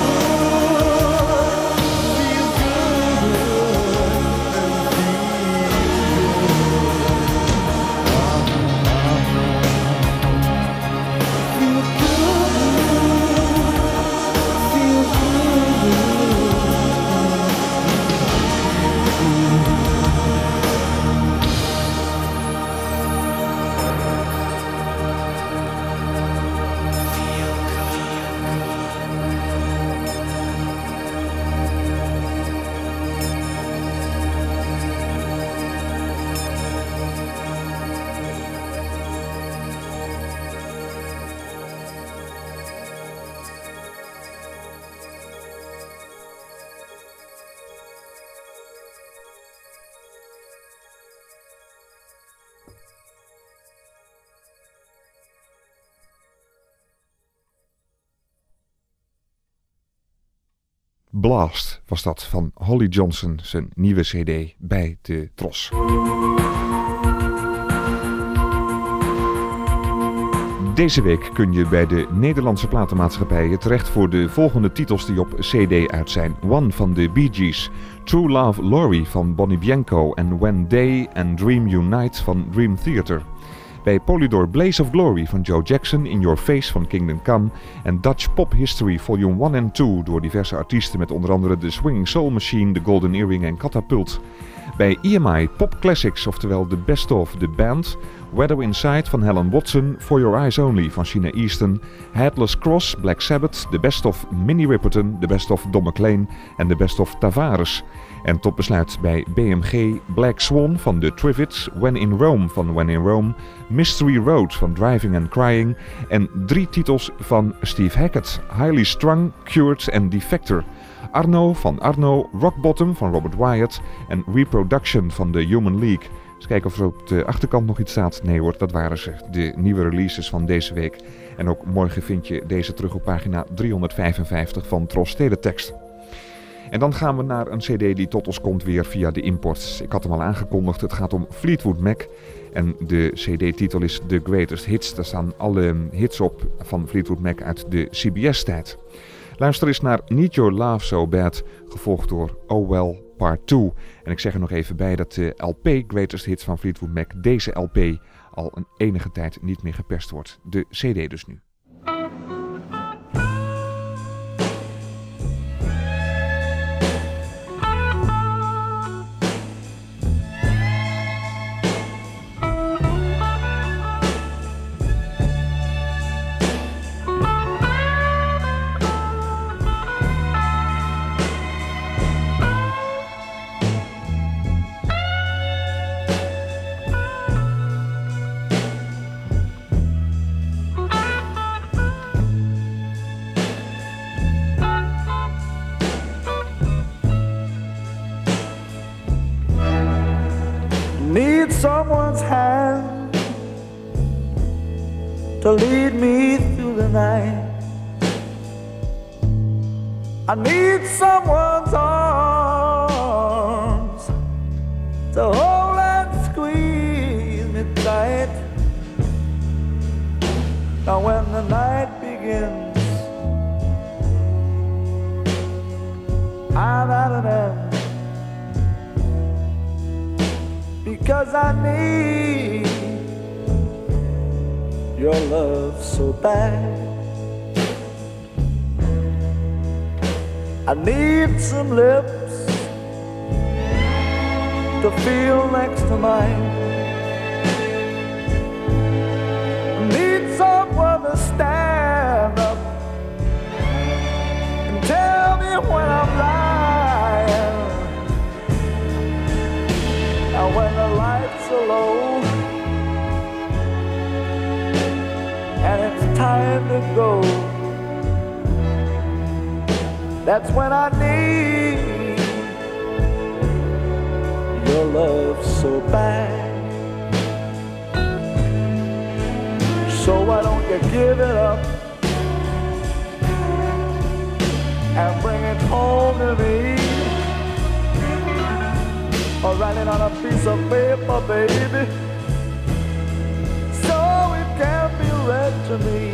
Blast was dat van Holly Johnson, zijn nieuwe cd bij de Tros. Deze week kun je bij de Nederlandse platenmaatschappijen terecht voor de volgende titels die op cd uit zijn. One van de Bee Gees, True Love Laurie van Bonnie Bianco en When Day and Dream Unite van Dream Theater. Bij Polydor Blaze of Glory van Joe Jackson, In Your Face van Kingdom Come en Dutch Pop History Volume one en two door diverse artiesten met onder andere The Swinging Soul Machine, The Golden Earring en Catapult. Bij E M I Pop Classics, oftewel The Best of The Band, Weather Inside van Helen Watson, For Your Eyes Only van Sheena Easton, Headless Cross, Black Sabbath, The Best of Minnie Riperton, The Best of Don McLean en The Best of Tavares. En tot besluit bij B M G Black Swan van The Trivets, When in Rome van When in Rome, Mystery Road van Driving and Crying en drie titels van Steve Hackett, Highly Strung, Cured en Defector. Arno van Arno, Rock Bottom van Robert Wyatt en Reproduction van The Human League. Eens kijken of er op de achterkant nog iets staat. Nee hoor, dat waren ze. De nieuwe releases van deze week. En ook morgen vind je deze terug op pagina driehonderdvijfenvijftig van Tros Teletext. En dan gaan we naar een cd die tot ons komt weer via de import. Ik had hem al aangekondigd, het gaat om Fleetwood Mac. En de cd-titel is The Greatest Hits. Daar staan alle hits op van Fleetwood Mac uit de C B S-tijd. Luister eens naar Need Your Love So Bad, gevolgd door Oh Well Part two. En ik zeg er nog even bij dat de L P Greatest Hits van Fleetwood Mac, deze L P, al een enige tijd niet meer geperst wordt. De cd dus nu. Need someone's hand to lead me through the night. I need someone's arms to hold and squeeze me tight. Now when the night begins, I'm at an end. Because I need your love so bad. I need some lips to feel next to mine. Need someone to stand up and tell me when I'm lying. And when the lights are low and it's time to go, that's when I need your love so bad. So why don't you give it up and bring it home to me? Or write it on a piece of paper, baby, so it can be read to me.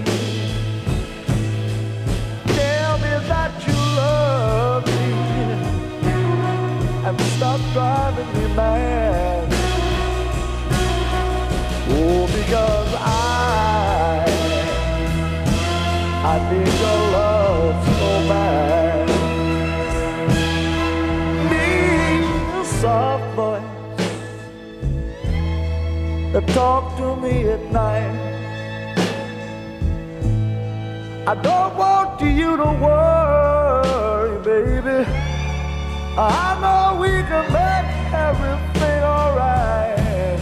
Tell me that you love me and stop driving me mad. Oh, because I, I need your love so bad. Need a soft voice that talk to me at night. I don't want you to worry, baby. I know we can make everything alright.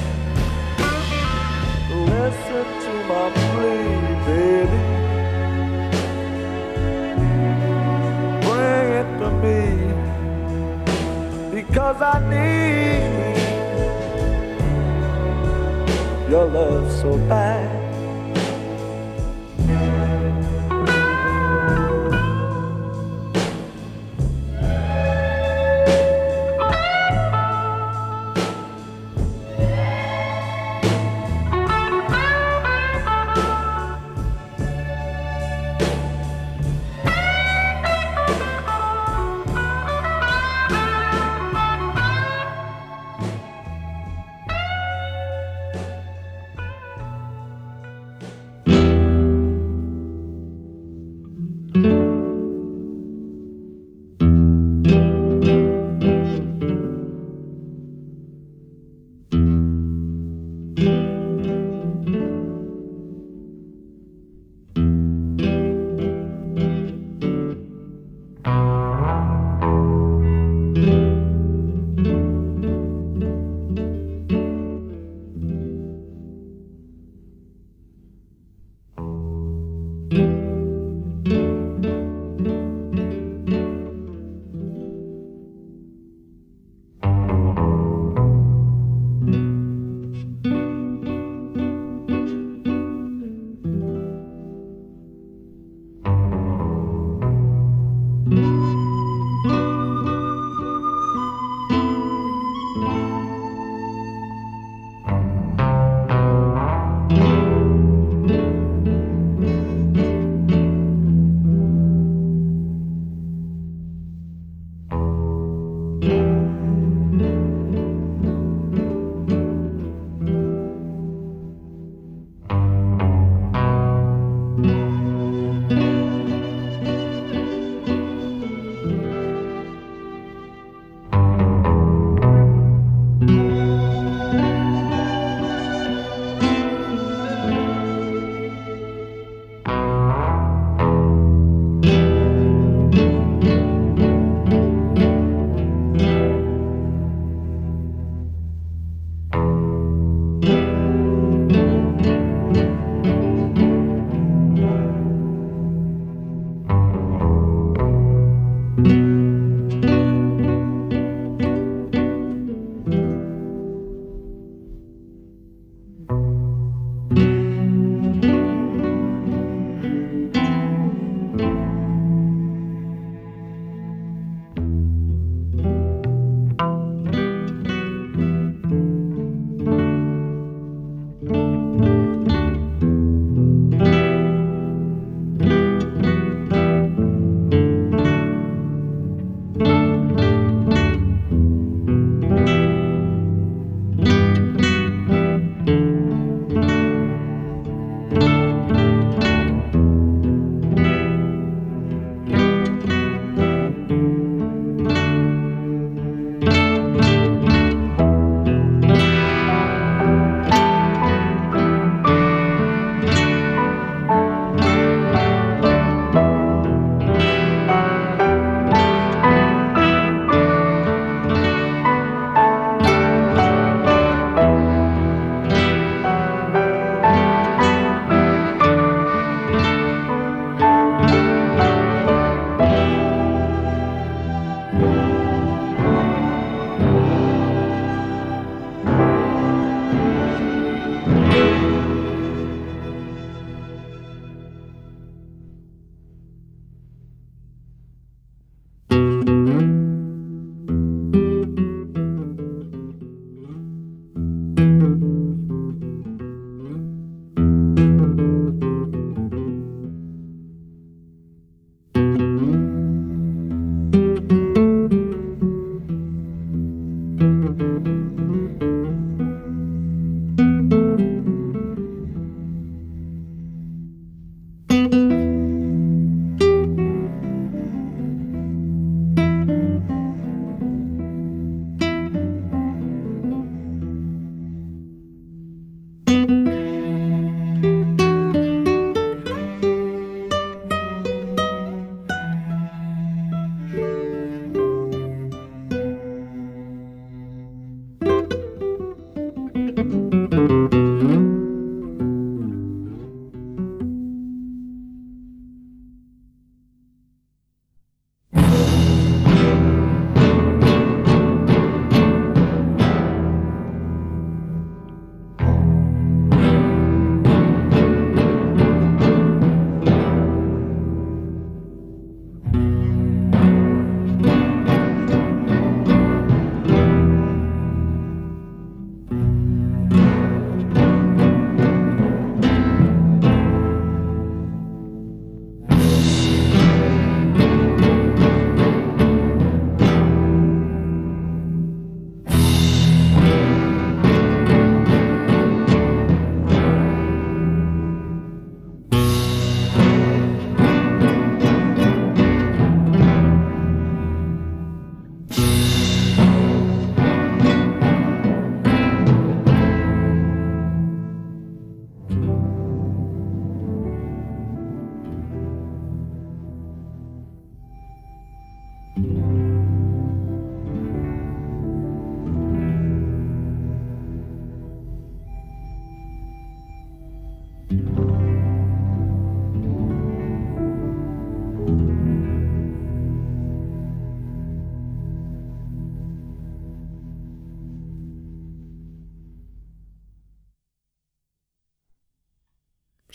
Listen to my plea, baby. Bring it to me, because I need your love so bad.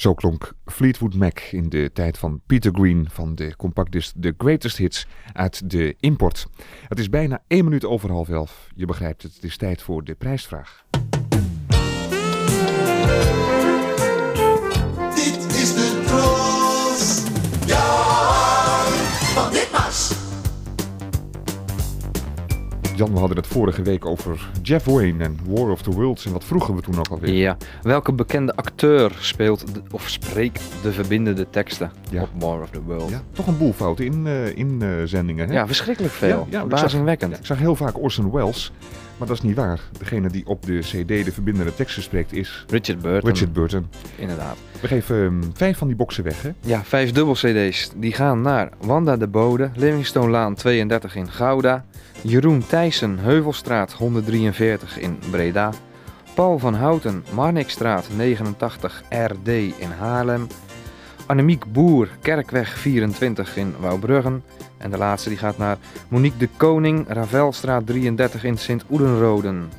Zo klonk Fleetwood Mac in de tijd van Peter Green van de compactdisc The Greatest Hits uit de import. Het is bijna één minuut over half elf. Je begrijpt het, het is tijd voor de prijsvraag. Dit is de Tros. Jan van Ditmars. Jan, we hadden het vorige week over Jeff Wayne en War of the Worlds. En wat vroegen we toen ook alweer? Ja, welke bekende acteur speelt de, of spreekt de verbindende teksten Ja. op War of the World? Ja, toch een boel fouten in, uh, in uh, zendingen. Hè? Ja, verschrikkelijk veel. Ja, ja, Verbazingwekkend. Ik zag, ja, ik zag heel vaak Orson Welles, maar dat is niet waar. Degene die op de cd de verbindende teksten spreekt is Richard Burton. Richard Burton. Inderdaad. We geven um, vijf van die boxen weg, hè? Ja, vijf dubbel cd's. Die gaan naar Wanda de Bode, Livingstone-laan tweeëndertig in Gouda, Jeroen Thijssen, Heuvelstraat honderddrieënveertig in Breda, Paul van Houten, Marnixstraat negenentachtig R D in Haarlem, Annemiek Boer, Kerkweg vierentwintig in Wouwbruggen. En de laatste die gaat naar Monique de Koning, Ravelstraat drieëndertig in Sint-Oedenroden.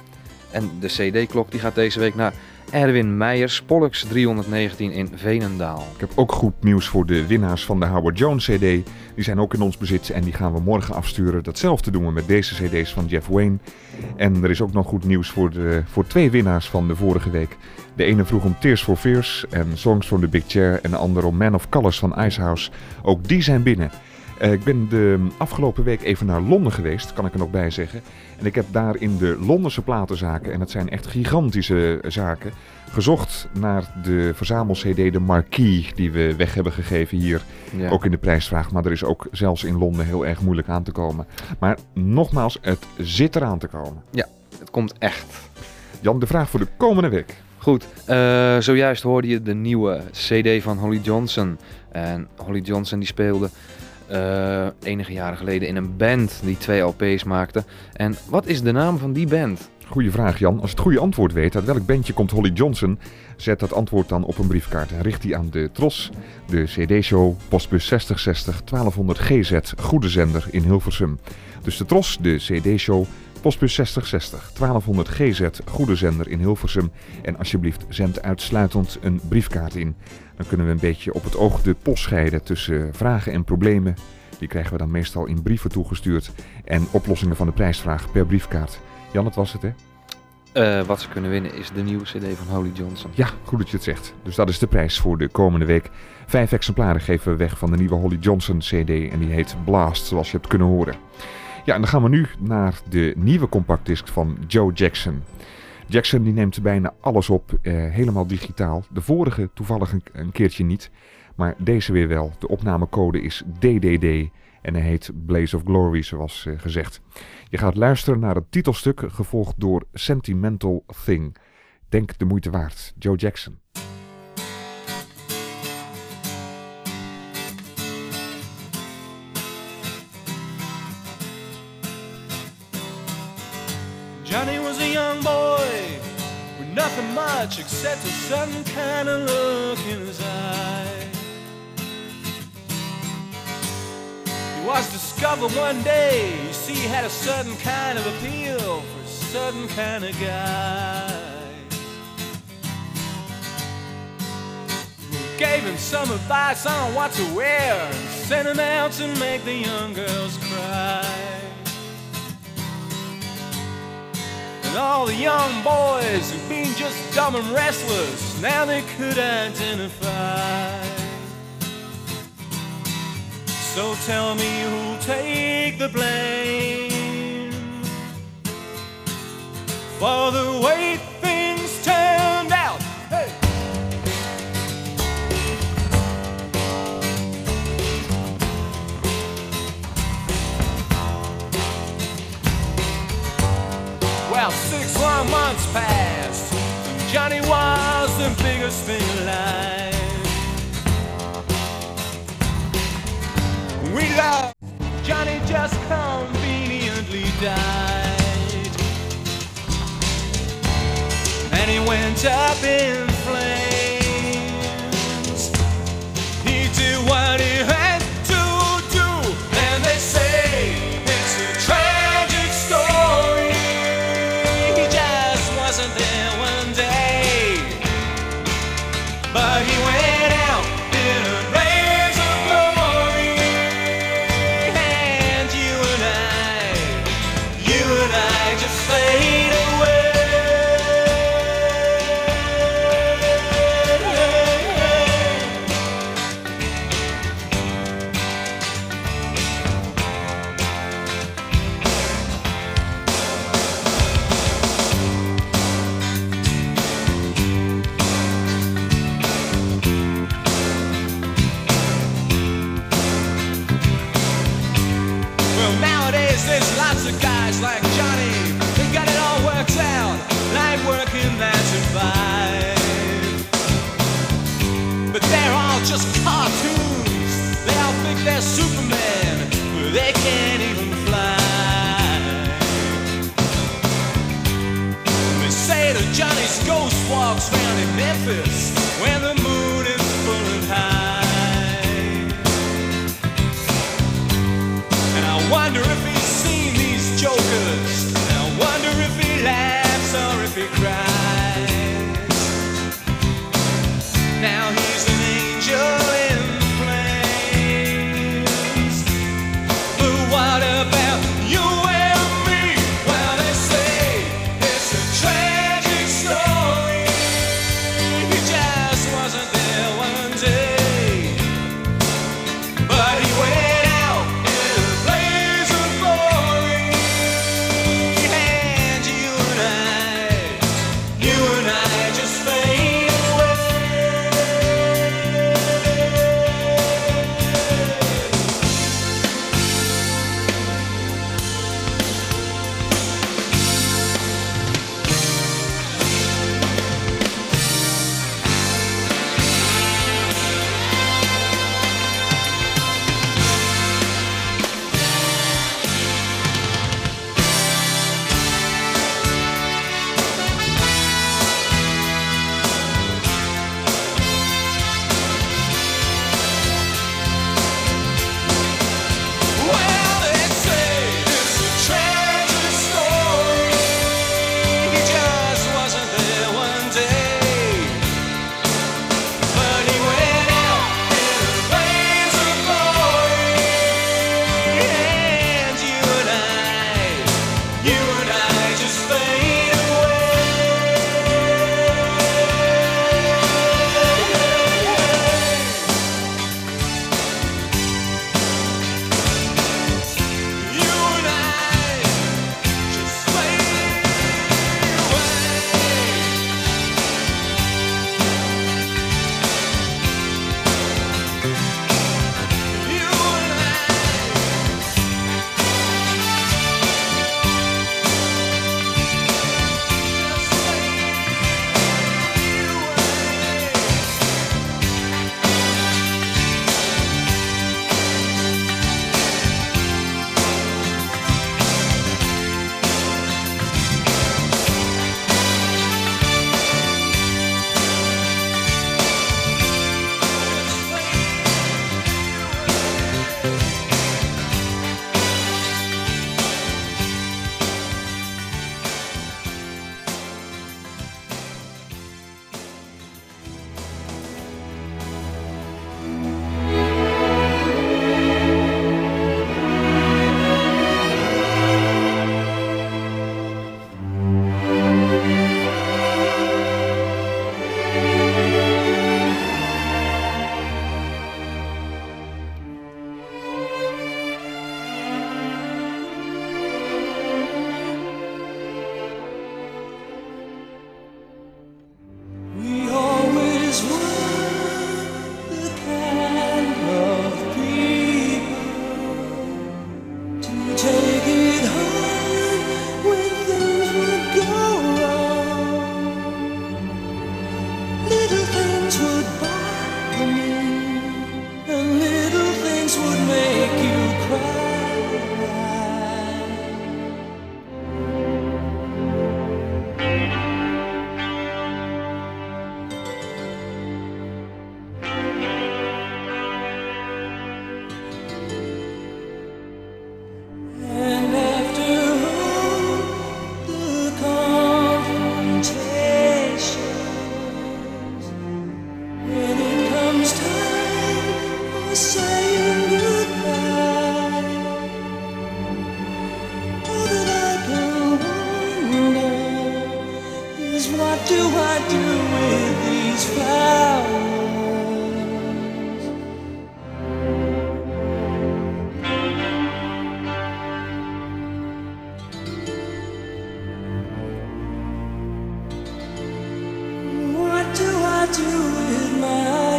En de cd-klok die gaat deze week naar Erwin Meijers, Pollux driehonderdnegentien in Veenendaal. Ik heb ook goed nieuws voor de winnaars van de Howard Jones cd. Die zijn ook in ons bezit en die gaan we morgen afsturen. Datzelfde doen we met deze cd's van Jeff Wayne. En er is ook nog goed nieuws voor, de, voor twee winnaars van de vorige week. De ene vroeg om Tears for Fears en Songs from the Big Chair en de andere om Man of Colors van Icehouse. Ook die zijn binnen. Uh, ik ben de afgelopen week even naar Londen geweest, kan ik er nog bij zeggen. En ik heb daar in de Londense platenzaken, en het zijn echt gigantische zaken, gezocht naar de verzamel-cd, de Marquee, die we weg hebben gegeven hier. Ja. Ook in de prijsvraag, maar er is ook zelfs in Londen heel erg moeilijk aan te komen. Maar nogmaals, het zit eraan te komen. Ja, het komt echt. Jan, de vraag voor de komende week. Goed, uh, zojuist hoorde je de nieuwe cd van Holly Johnson. En Holly Johnson die speelde Uh, enige jaren geleden in een band die twee L P's maakte. En wat is de naam van die band? Goeie vraag, Jan. Als je het goede antwoord weet, uit welk bandje komt Holly Johnson, zet dat antwoord dan op een briefkaart en richt die aan de Tros, de cd-show, postbus zestig zestig twaalfhonderd G Z, Goede Zender in Hilversum. Dus de Tros, de cd-show, postbus zestig zestig twaalfhonderd G Z, Goede Zender in Hilversum. En alsjeblieft, zend uitsluitend een briefkaart in. Dan kunnen we een beetje op het oog de post scheiden tussen vragen en problemen. Die krijgen we dan meestal in brieven toegestuurd. En oplossingen van de prijsvraag per briefkaart. Jan, dat was het, hè? Uh, wat ze kunnen winnen is de nieuwe cd van Holly Johnson. Ja, goed dat je het zegt. Dus dat is de prijs voor de komende week. Vijf exemplaren geven we weg van de nieuwe Holly Johnson cd. En die heet Blast, zoals je hebt kunnen horen. Ja, en dan gaan we nu naar de nieuwe compactdisc van Joe Jackson. Jackson die neemt bijna alles op, eh, helemaal digitaal. De vorige toevallig een, een keertje niet, maar deze weer wel. De opnamecode is D D D en hij heet Blaze of Glory, zoals eh, gezegd. Je gaat luisteren naar het titelstuk, gevolgd door Sentimental Thing. Denk de moeite waard. Joe Jackson. Johnny was a young boy with nothing much except a certain kind of look in his eye. He was discovered one day, you see, he had a certain kind of appeal for a certain kind of guy. Who gave him some advice on what to wear and sent him out to make the young girls cry. And all the young boys who'd been just dumb and restless, now they could identify. So tell me who'll take the blame for the way things turned out. Hey! Well, six long months passed, and Johnny was the biggest thing alive. We loved, Johnny just conveniently died. And he went up in flames. He did what he had to do, and they say it's a tragic story. He just wasn't there one day, but he went Sometimes the guys like Johnny, they got it all worked out, like working nine to five. But they're all just cartoons. They all think they're Superman, but they can't even fly. They say that Johnny's ghost walks round in Memphis when the moon is full and high. And I wonder if he's seen these jokers, and I wonder if he laughs or if he cries. Now he's an angel in flames, but what about you and me? Well, they say it's a tragic story. He just wasn't there one day, but he went out in a blaze of glory. And you and I, you and I just fade away. Well, they say it's a tragic story. He just wasn't there one day, but he went out in a blaze of glory. And you and I, you and I just fade away. You and I just fade away. You and we always were the kind of people to take it hard when things would go wrong. Little things would bother me, and little things would make you cry. And after all the confrontations, when it comes time for saying goodbye, all that I can wonder is what do I do with these flowers? What do I do with my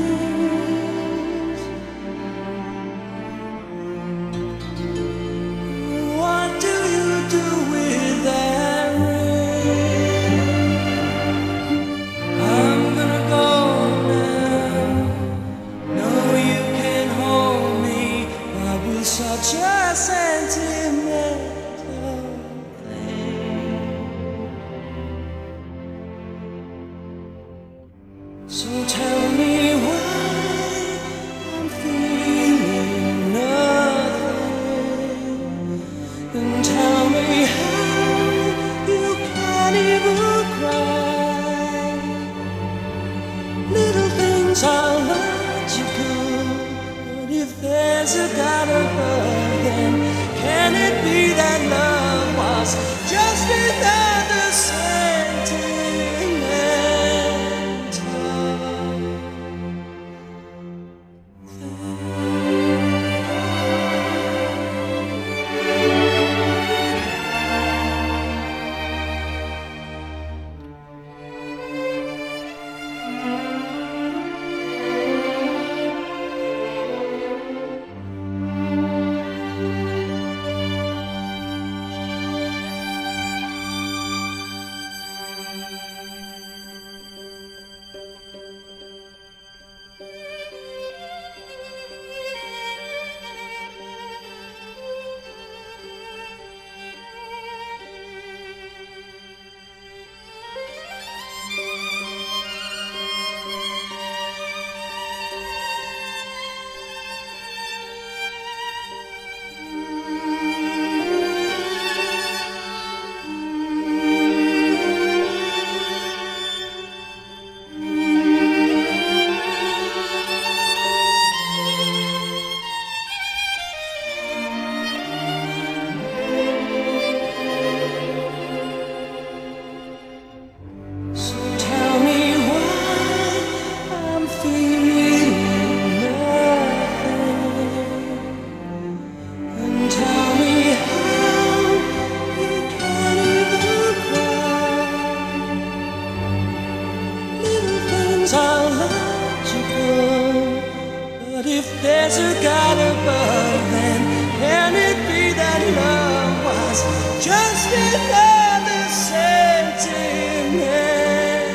evenings? there's a God above, then can it be that love was just another sentimental there's a God above, then can it be that love was just another sentimental?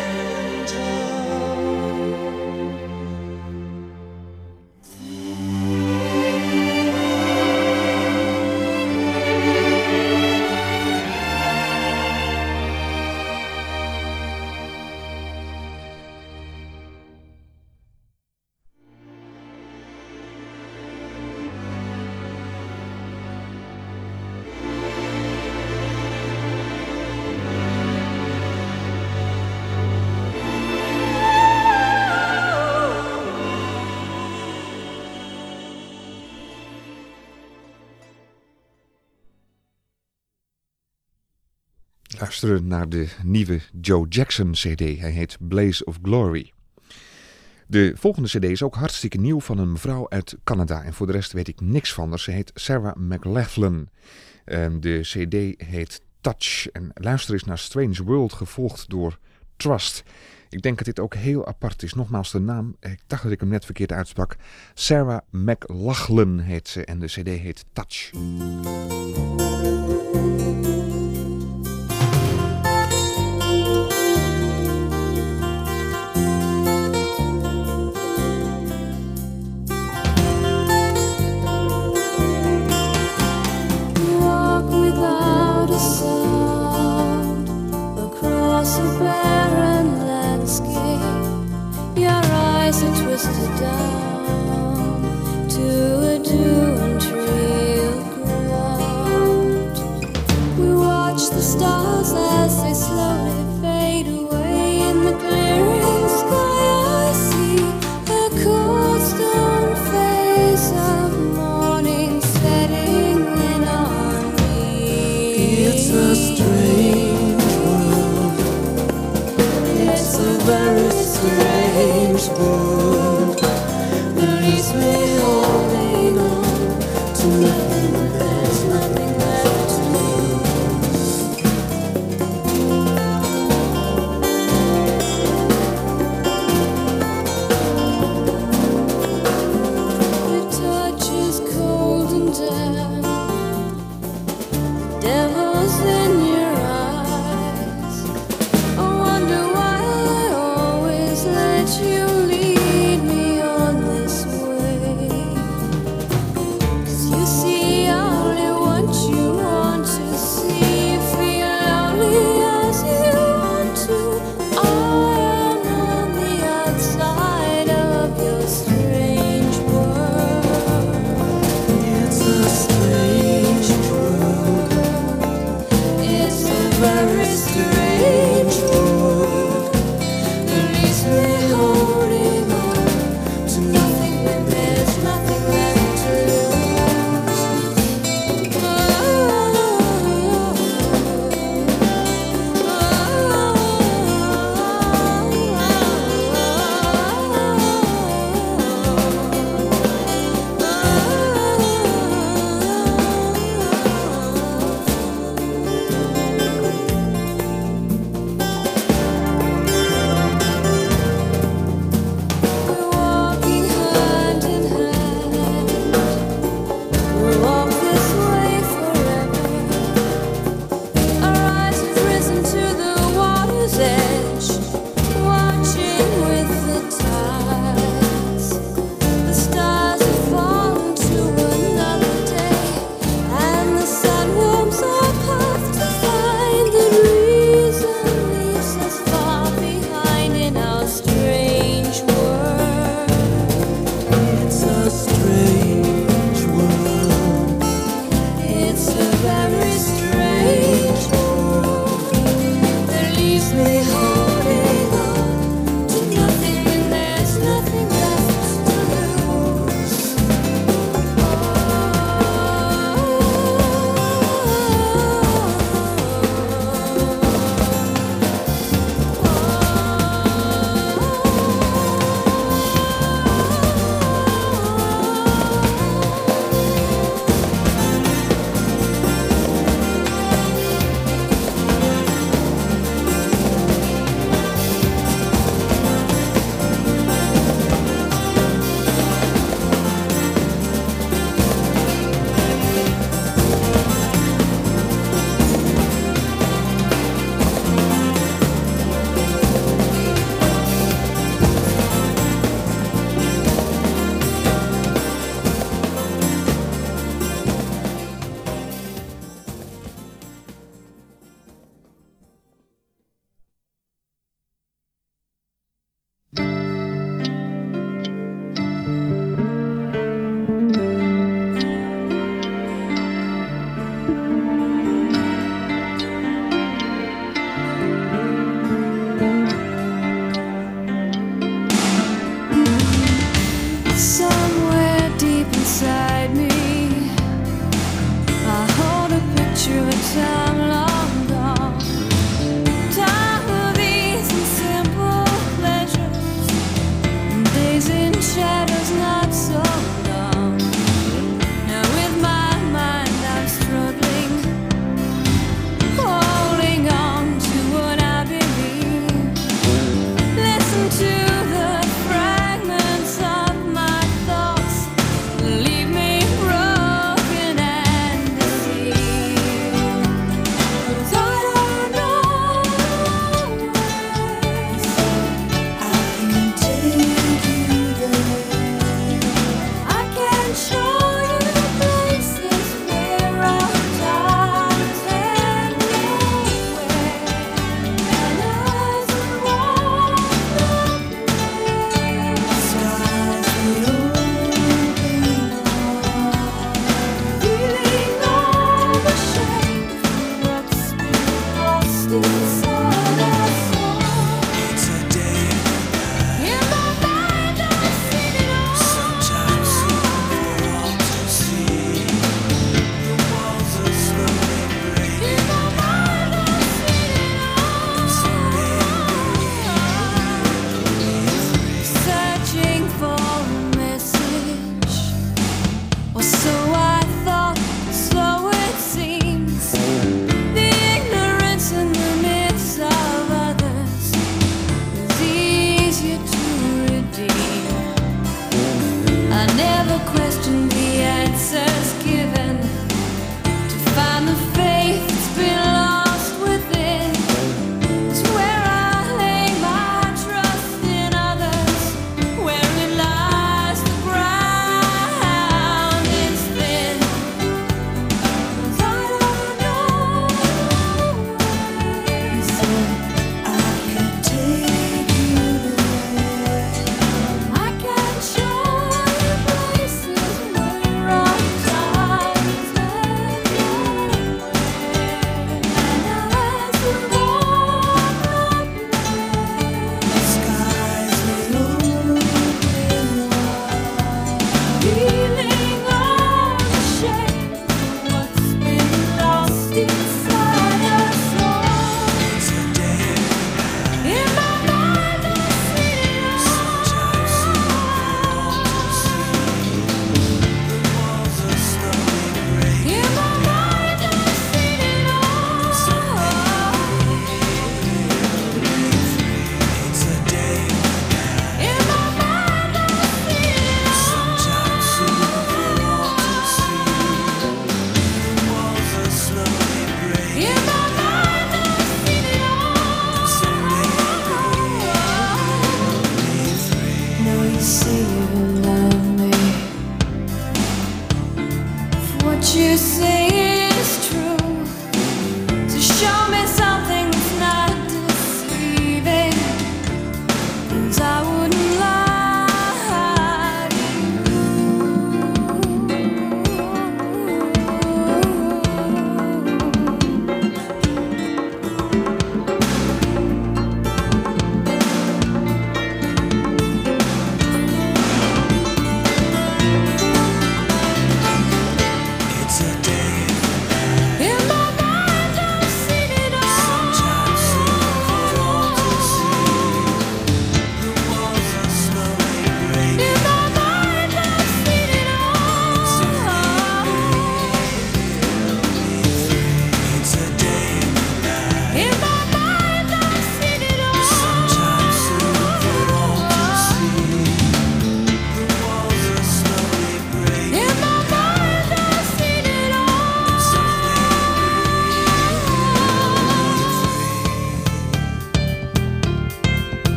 Luisteren naar de nieuwe Joe Jackson cd. Hij heet Blaze of Glory. De volgende cd is ook hartstikke nieuw van een mevrouw uit Canada. En voor de rest weet ik niks van haar. Ze heet Sarah McLachlan. De cd heet Touch. En luister eens naar Strange World, gevolgd door Trust. Ik denk dat dit ook heel apart is. Nogmaals de naam. Ik dacht dat ik hem net verkeerd uitsprak. Sarah McLachlan heet ze. En de cd heet Touch. Across a barren landscape, your eyes are twisted down to a dune tree of ground. We watch the stars as they slowly fade away in the clearing sky. I see a cold stone face of morning setting in on me. It's a strange, it's a very strange world that leaves me holding on to nothing. There's nothing left to lose. Your touch is cold and damp. The devil's in your eyes. I wonder why I always let you lead me on this way. 'Cause you see, I only want you want to see. You feel lonely as you want to. I am on the outside of your strange world. It's a strange world.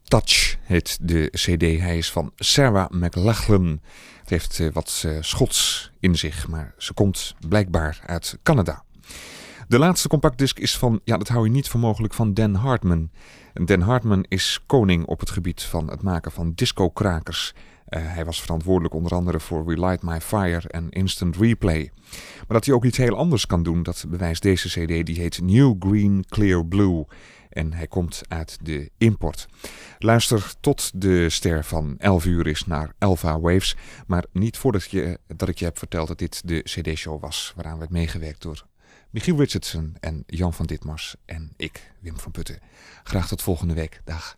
Touch heet de cd. Hij is van Sarah McLachlan. Het heeft uh, wat uh, Schots in zich, maar ze komt blijkbaar uit Canada. De laatste compactdisc is van, ja dat hou je niet voor mogelijk, van Dan Hartman. En Dan Hartman is koning op het gebied van het maken van disco-krakers. Uh, hij was verantwoordelijk onder andere voor Relight My Fire en Instant Replay. Maar dat hij ook iets heel anders kan doen, dat bewijst deze cd. Die heet New Green Clear Blue. En hij komt uit de import. Luister tot de ster van elf uur is naar Alpha Waves. Maar niet voordat je, dat ik je heb verteld dat dit de cd-show was. Waaraan werd meegewerkt door Michiel Richardson en Jan van Ditmars. En ik, Wim van Putten. Graag tot volgende week. Dag.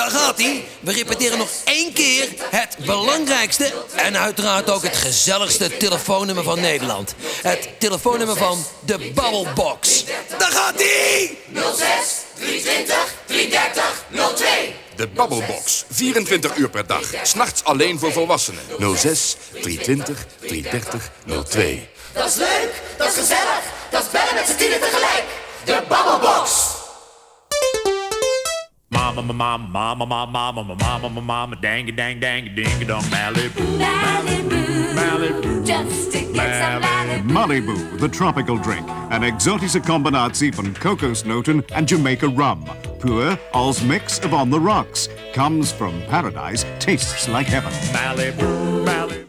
Daar gaat hij. We repeteren nog één keer het belangrijkste en uiteraard ook het gezelligste telefoonnummer van Nederland. Het telefoonnummer van de Babbelbox. Daar gaat hij! nul zes driehonderdtwintig driehonderddertig nul twee. De Babbelbox. vierentwintig uur per dag. 's Nachts alleen voor volwassenen. nul zes driehonderdtwintig driehonderddertig nul twee. Dat is leuk, dat is gezellig, dat is bellen met z'n tienen tegelijk. De Babbelbox. Mama, mama, mama, mama, mama, mama, mama, mama, dang, dang, dang, ding, dong, Malibu, Malibu, Malibu, just to get some Malibu. Malibu, the tropical drink. Een exotische combinatie van kokosnoten en Jamaica rum. Pure als mix of on the rocks. Comes from paradise, tastes like heaven. Malibu, Malibu.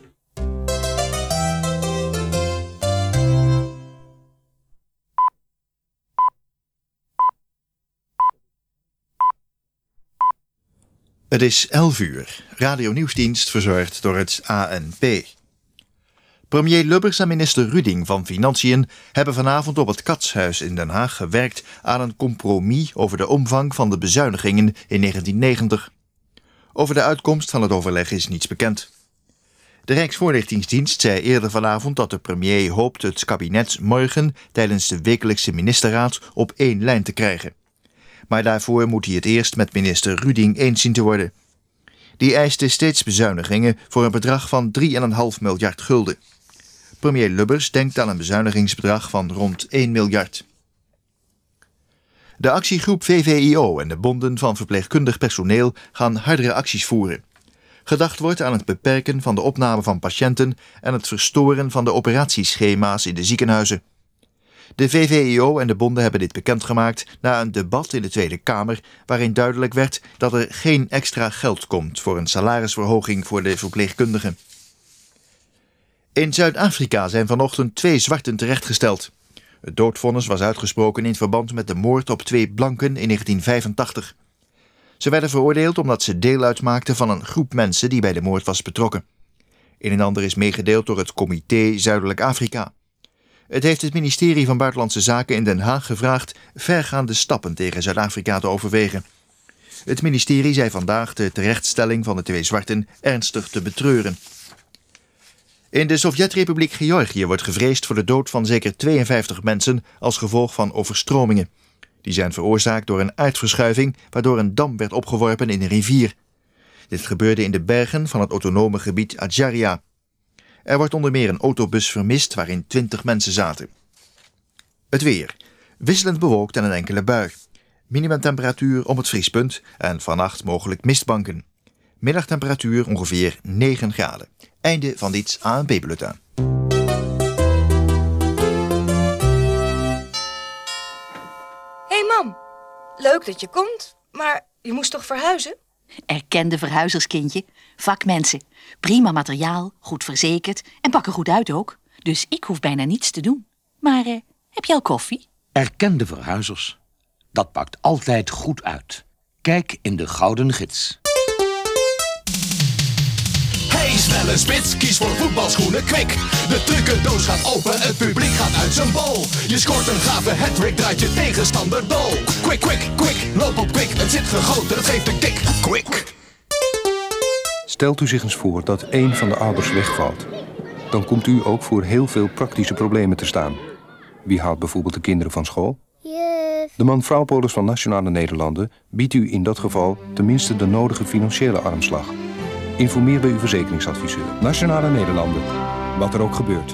Het is elf uur. Radio Nieuwsdienst verzorgd door het A N P. Premier Lubbers en minister Ruding van Financiën hebben vanavond op het Katshuis in Den Haag gewerkt aan een compromis over de omvang van de bezuinigingen in negentien negentig. Over de uitkomst van het overleg is niets bekend. De Rijksvoorlichtingsdienst zei eerder vanavond dat de premier hoopt het kabinet morgen tijdens de wekelijkse ministerraad op één lijn te krijgen. Maar daarvoor moet hij het eerst met minister Ruding eens zien te worden. Die eiste steeds bezuinigingen voor een bedrag van drie komma vijf miljard gulden. Premier Lubbers denkt aan een bezuinigingsbedrag van rond één miljard. De actiegroep V V I O en de bonden van verpleegkundig personeel gaan hardere acties voeren. Gedacht wordt aan het beperken van de opname van patiënten en het verstoren van de operatieschema's in de ziekenhuizen. De V V I O en de bonden hebben dit bekendgemaakt na een debat in de Tweede Kamer waarin duidelijk werd dat er geen extra geld komt voor een salarisverhoging voor de verpleegkundigen. In Zuid-Afrika zijn vanochtend twee zwarten terechtgesteld. Het doodvonnis was uitgesproken in verband met de moord op twee blanken in negentien vijfentachtig. Ze werden veroordeeld omdat ze deel uitmaakten van een groep mensen die bij de moord was betrokken. Een en ander is meegedeeld door het Comité Zuidelijk Afrika. Het heeft het ministerie van Buitenlandse Zaken in Den Haag gevraagd vergaande stappen tegen Zuid-Afrika te overwegen. Het ministerie zei vandaag de terechtstelling van de twee zwarten ernstig te betreuren. In de Sovjet-Republiek Georgië wordt gevreesd voor de dood van zeker tweeënvijftig mensen als gevolg van overstromingen. Die zijn veroorzaakt door een aardverschuiving waardoor een dam werd opgeworpen in een rivier. Dit gebeurde in de bergen van het autonome gebied Adjaria. Er wordt onder meer een autobus vermist waarin twintig mensen zaten. Het weer. Wisselend bewolkt en een enkele bui. Minimumtemperatuur om het vriespunt en vannacht mogelijk mistbanken. Middagtemperatuur ongeveer negen graden. Einde van dit A N P-bulletin. Hey mam, leuk dat je komt, maar je moest toch verhuizen? Erkende verhuizerskindje. Vakmensen. Prima materiaal, goed verzekerd en pakken goed uit ook. Dus ik hoef bijna niets te doen. Maar eh, heb je al koffie? Erkende verhuizers. Dat pakt altijd goed uit. Kijk in de Gouden Gids. Hey, snelle spits, kies voor voetbalschoenen Kwik. De trucendoos gaat open, het publiek gaat uit zijn bol. Je scoort een gave hat-trick, draait je tegenstander dol. Quick, quick, quick, loop op Kwik, het zit gegoten, dat geeft een kick. Quick. Stelt u zich eens voor dat één van de ouders wegvalt. Dan komt u ook voor heel veel praktische problemen te staan. Wie haalt bijvoorbeeld de kinderen van school? Juf. De Man-Vrouw-Polis van Nationale Nederlanden biedt u in dat geval tenminste de nodige financiële armslag. Informeer bij uw verzekeringsadviseur. Nationale Nederlanden. Wat er ook gebeurt.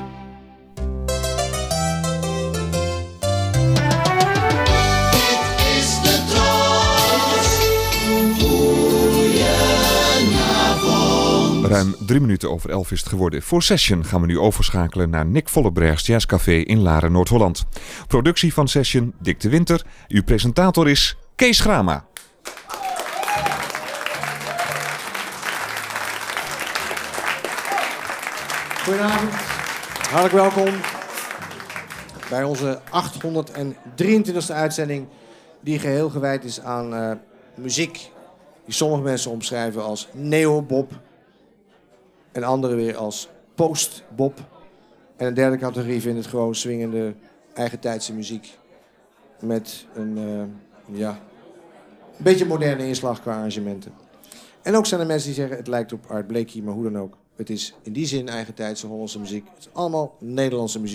Is de Tros. Goedenavond. Ruim drie minuten over elf is het geworden. Voor Session gaan we nu overschakelen naar Nick Vollebrechts Jazzcafé in Laren, Noord-Holland. Productie van Session, Dick de Winter. Uw presentator is Kees Grama. Goedenavond, hartelijk welkom bij onze achthonderddrieëntwintigste uitzending die geheel gewijd is aan uh, muziek die sommige mensen omschrijven als neo-bop en anderen weer als post-bop. En een derde categorie vindt het gewoon swingende eigentijdse muziek met een, uh, ja, Een beetje moderne inslag qua arrangementen. En ook zijn er mensen die zeggen, het lijkt op Art Blakey, maar hoe dan ook. Het is in die zin eigen tijdse Hollandse muziek. Het is allemaal Nederlandse muziek.